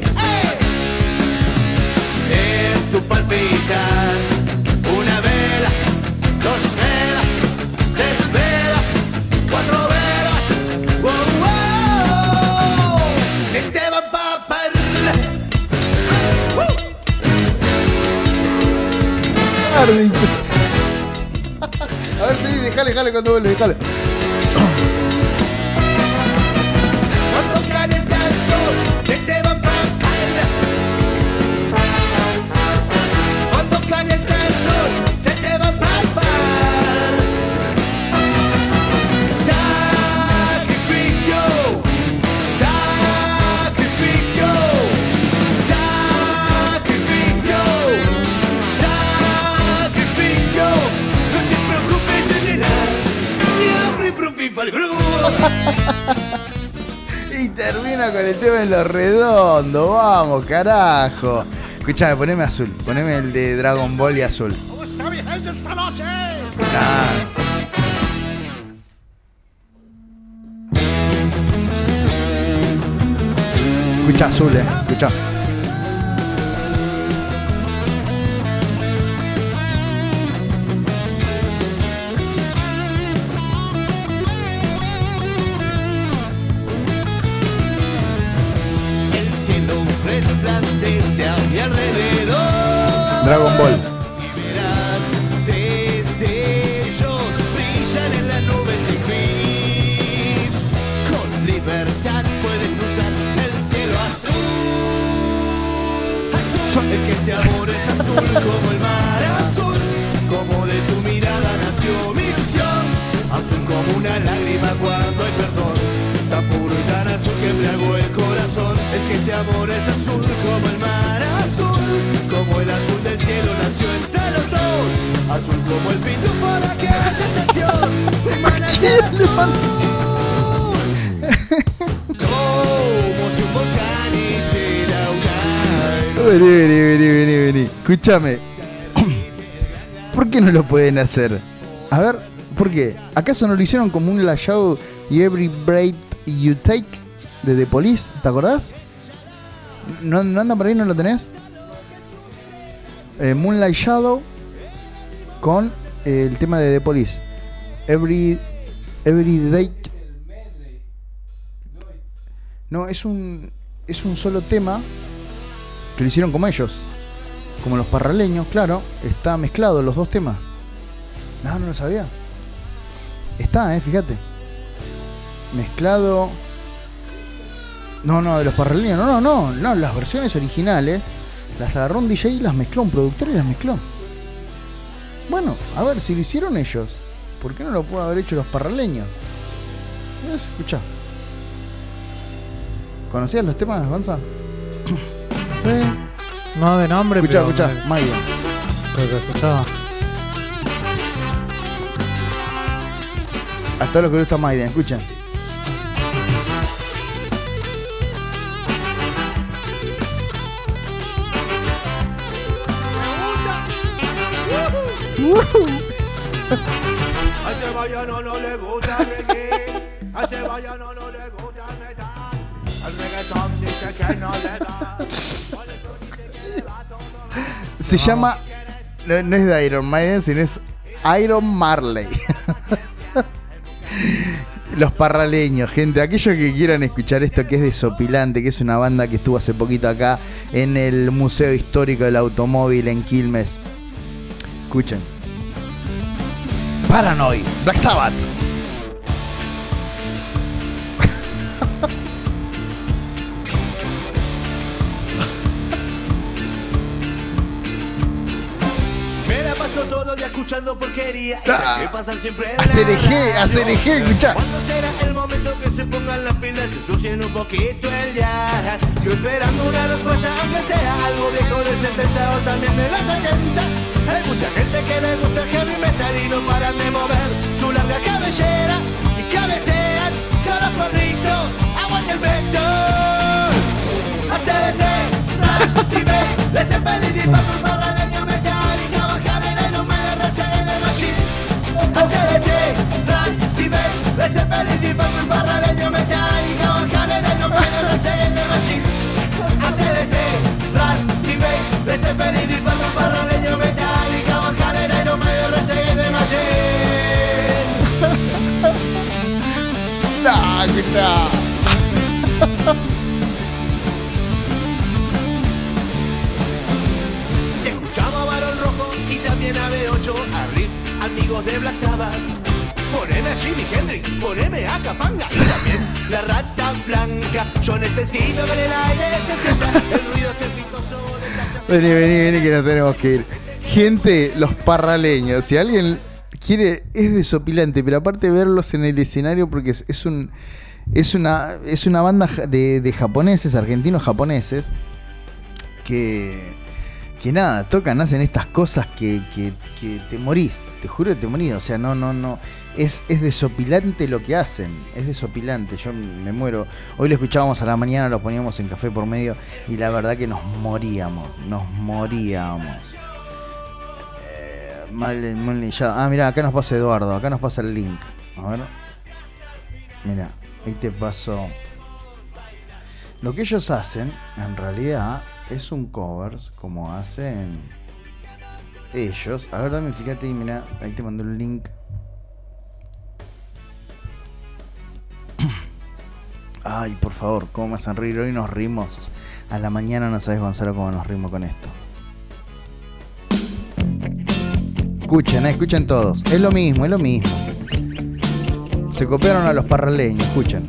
Es tu palpitar, una vela, dos velas, tres velas, cuatro velas. Se te va a papar. A ver si dejale cuando vuelve, dejale. Cuando calienta el sol, se te va a papar. Cuando calienta el sol, se te va a papar. Sacrificio, sacrificio, sacrificio, sacrificio. No te preocupes, nena, ni abri profifa el grupo. Y termina con el tema de los redondos. Vamos, carajo. Escuchame, poneme azul. Poneme el de Dragon Ball y azul. ¿Cómo está mi gente esta noche? Escucha azul, escucha. El cielo resplandece a mi alrededor. Dragon Ball. Y verás destellos brillan en las nubes sin fin. Con libertad puedes cruzar el cielo azul. Azul. Es que este amor es azul como el mar azul. Como de tu mirada nació mi ilusión. Azul como una lágrima cuando hay perdón. Tan puro y tan azul que embriagó el corazón. Es que este amor es azul como el mar azul. Como el azul del cielo nació entre los dos. Azul como el pitufo de aquella estación. Como si un volcán hiciera un aire. Vení. Escúchame. ¿Por qué no lo pueden hacer? A ver, ¿por qué? ¿Acaso no lo hicieron como un Lashow y Every Breath You Take de The Police? ¿Te acordás? ¿No anda por ahí? ¿No lo tenés? Moonlight Shadow con el tema de The Police. Every Day. No, es un solo tema que lo hicieron como ellos. Como los parraleños, claro. Está mezclado los dos temas. No lo sabía. Está, fíjate. Mezclado. No, de los parraleños. No, las versiones originales las agarró un DJ y las mezcló, un productor y las mezcló. Bueno, a ver, si lo hicieron ellos, ¿por qué no lo pueden haber hecho los parraleños? Escuchá. ¿Conocías los temas, Gonza? Sí. No de nombre, Escuchá, pero... escuchá, Maiden. Pero que escuchaba. A todos los que les gusta Maiden, escuchen. A ese vallano no le gusta el reggae, a ese vallano no le gusta el metal. El reggaetón dice que no le da. Se llama... No es de Iron Maiden, sino es Iron Marley. Los parraleños, gente, aquellos que quieran escuchar esto que es desopilante, que es una banda que estuvo hace poquito acá en el Museo Histórico del Automóvil en Quilmes. Escuchen. Paranoid, Black Sabbath. Me la paso todo el día escuchando porquería. Esa que pasan siempre en la ACRG, escuchá. ¿Cuándo será el momento que se pongan las pilas y ensucien un poquito el día? Sigo esperando una respuesta, aunque sea algo viejo del 70 o también de los 80. Hay mucha gente que le gusta el heavy metal y no paran de mover su larga cabellera y cabecean con los porritos. Aguante el vector. ACDC, Rat y B, les Zeppelin y Purple Parraleño Metallica, bajar el Iron Man, RCN de Machine. ACDC, Rat y B, les Zeppelin y Purple Parraleño Metallica, bajar el Iron Man, RCN de Machine. ACDC, Rat y B, les Zeppelin y Purple Parraleño Metallica, bajar el Iron Man, RCN de Machine. No, escuchá. Escuchamos a Barón Rojo y también a B8, a Riff, amigos de Black Sabbath. Poneme a Jimi Hendrix, poneme a Capanga y también la Rata Blanca. Yo necesito que en el aire se sienta el ruido estrepitoso de tachas. Vení, que nos tenemos que ir. Gente, los parraleños, si alguien quiere, es desopilante, pero aparte verlos en el escenario porque es una banda de japoneses, argentinos japoneses, que nada, tocan, hacen estas cosas que te morís, te juro que te morís, o sea, no, es desopilante lo que hacen, es desopilante, yo me muero. Hoy lo escuchábamos a la mañana, lo poníamos en Café por Medio y la verdad que nos moríamos. Mirá, acá nos pasa Eduardo, acá nos pasa el link. A ver. Mirá, ahí te paso. Lo que ellos hacen, en realidad, es un covers, como hacen ellos. A ver, dame, fíjate, y mirá, ahí te mandé el link. Ay, por favor, cómo me hacen reír. Hoy nos rimos. A la mañana no sabes, Gonzalo, cómo nos rimos con esto. Escuchen todos. Es lo mismo. Se copiaron a los parraleños, escuchen.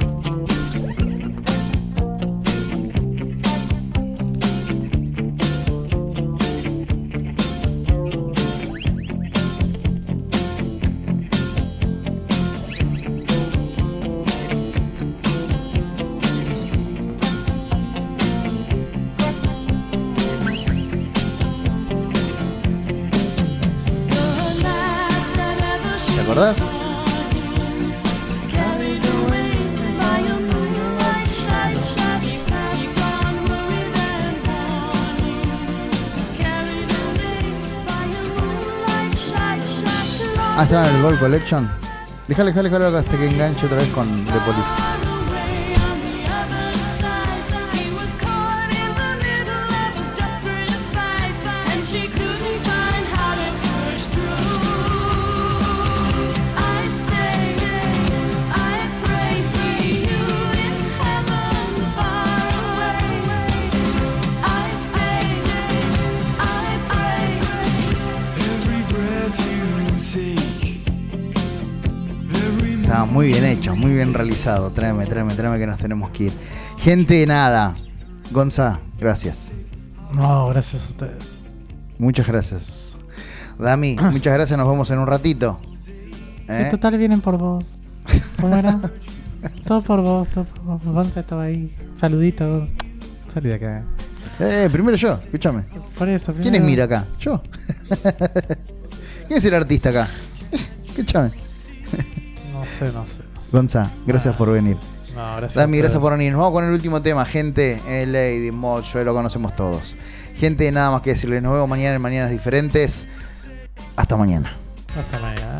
¿Te acordás? Ah, estaba en el Gold Collection. Déjale hasta que enganche otra vez con The Police. Está muy bien hecho, muy bien realizado. Tráeme que nos tenemos que ir. Gente, nada. Gonza, gracias. No, gracias a ustedes. Muchas gracias. Dami, muchas gracias. Nos vemos en un ratito. Sí, total, vienen por vos. ¿Cómo era? Todo por vos, todo por vos. Gonza estaba ahí. Saludito, Gonza. Salí de acá. Primero yo, escúchame. Por eso, ¿Quién es Mira acá? Yo. ¿Quién es el artista acá? Escúchame. No sé. Gonza, gracias por venir. No, gracias. Dami, gracias por venir. Nos vamos con el último tema, gente. Lady Mod, yo lo conocemos todos. Gente, nada más que decirles. Nos vemos mañana en Mañanas Diferentes. Hasta mañana. Hasta mañana.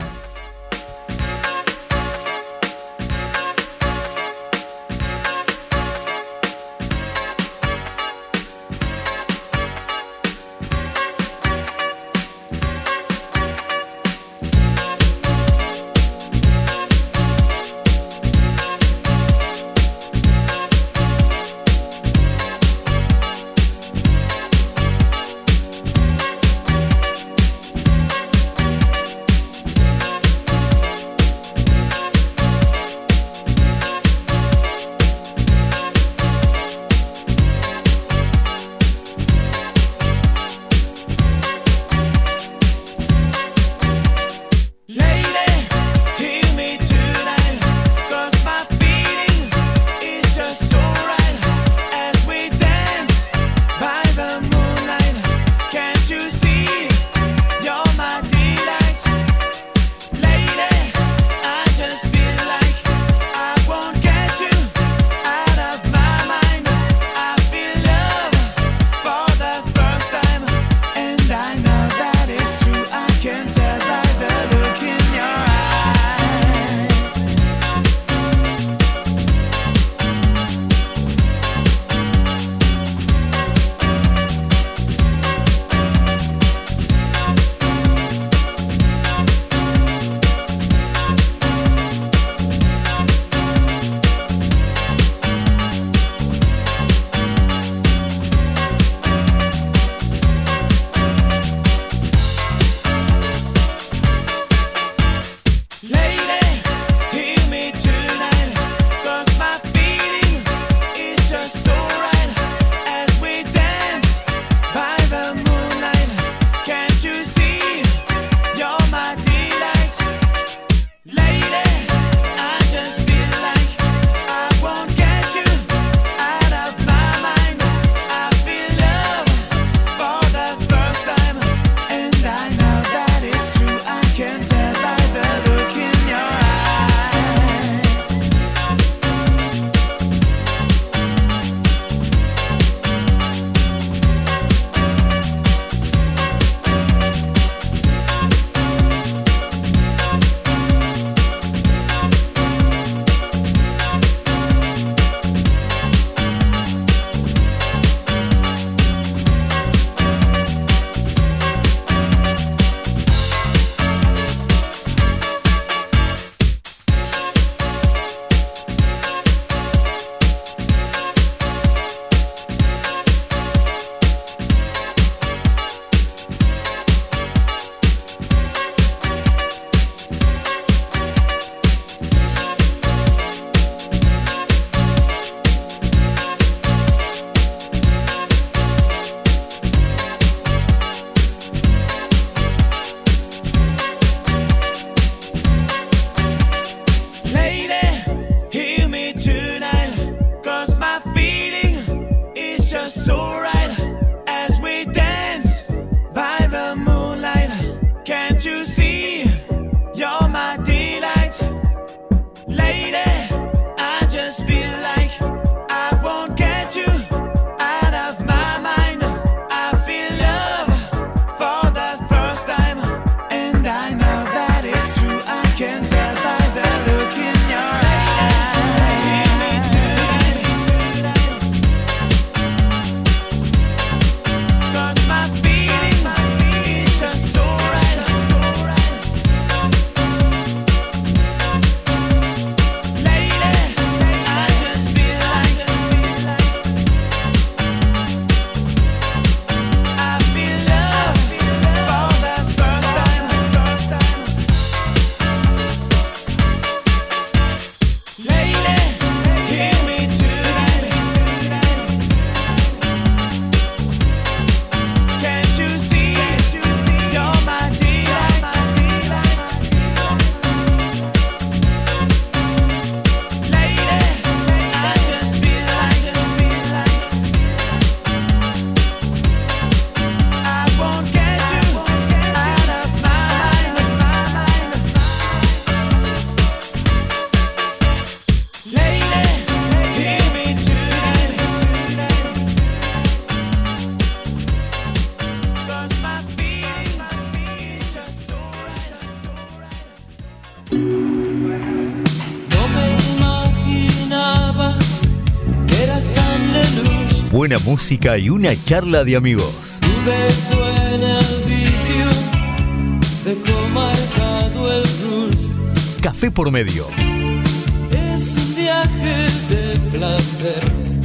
buena música y una charla de amigos. Tu beso en el vidrio dejó marcado el rouge. Café por medio. Es un viaje de placer.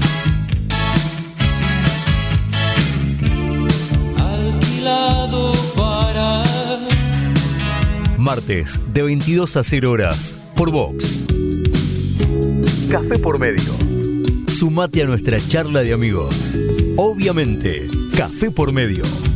Alquilado para martes de 22 a 0 horas por Vox. Café por medio. Sumate a nuestra charla de amigos. Obviamente, Café por medio.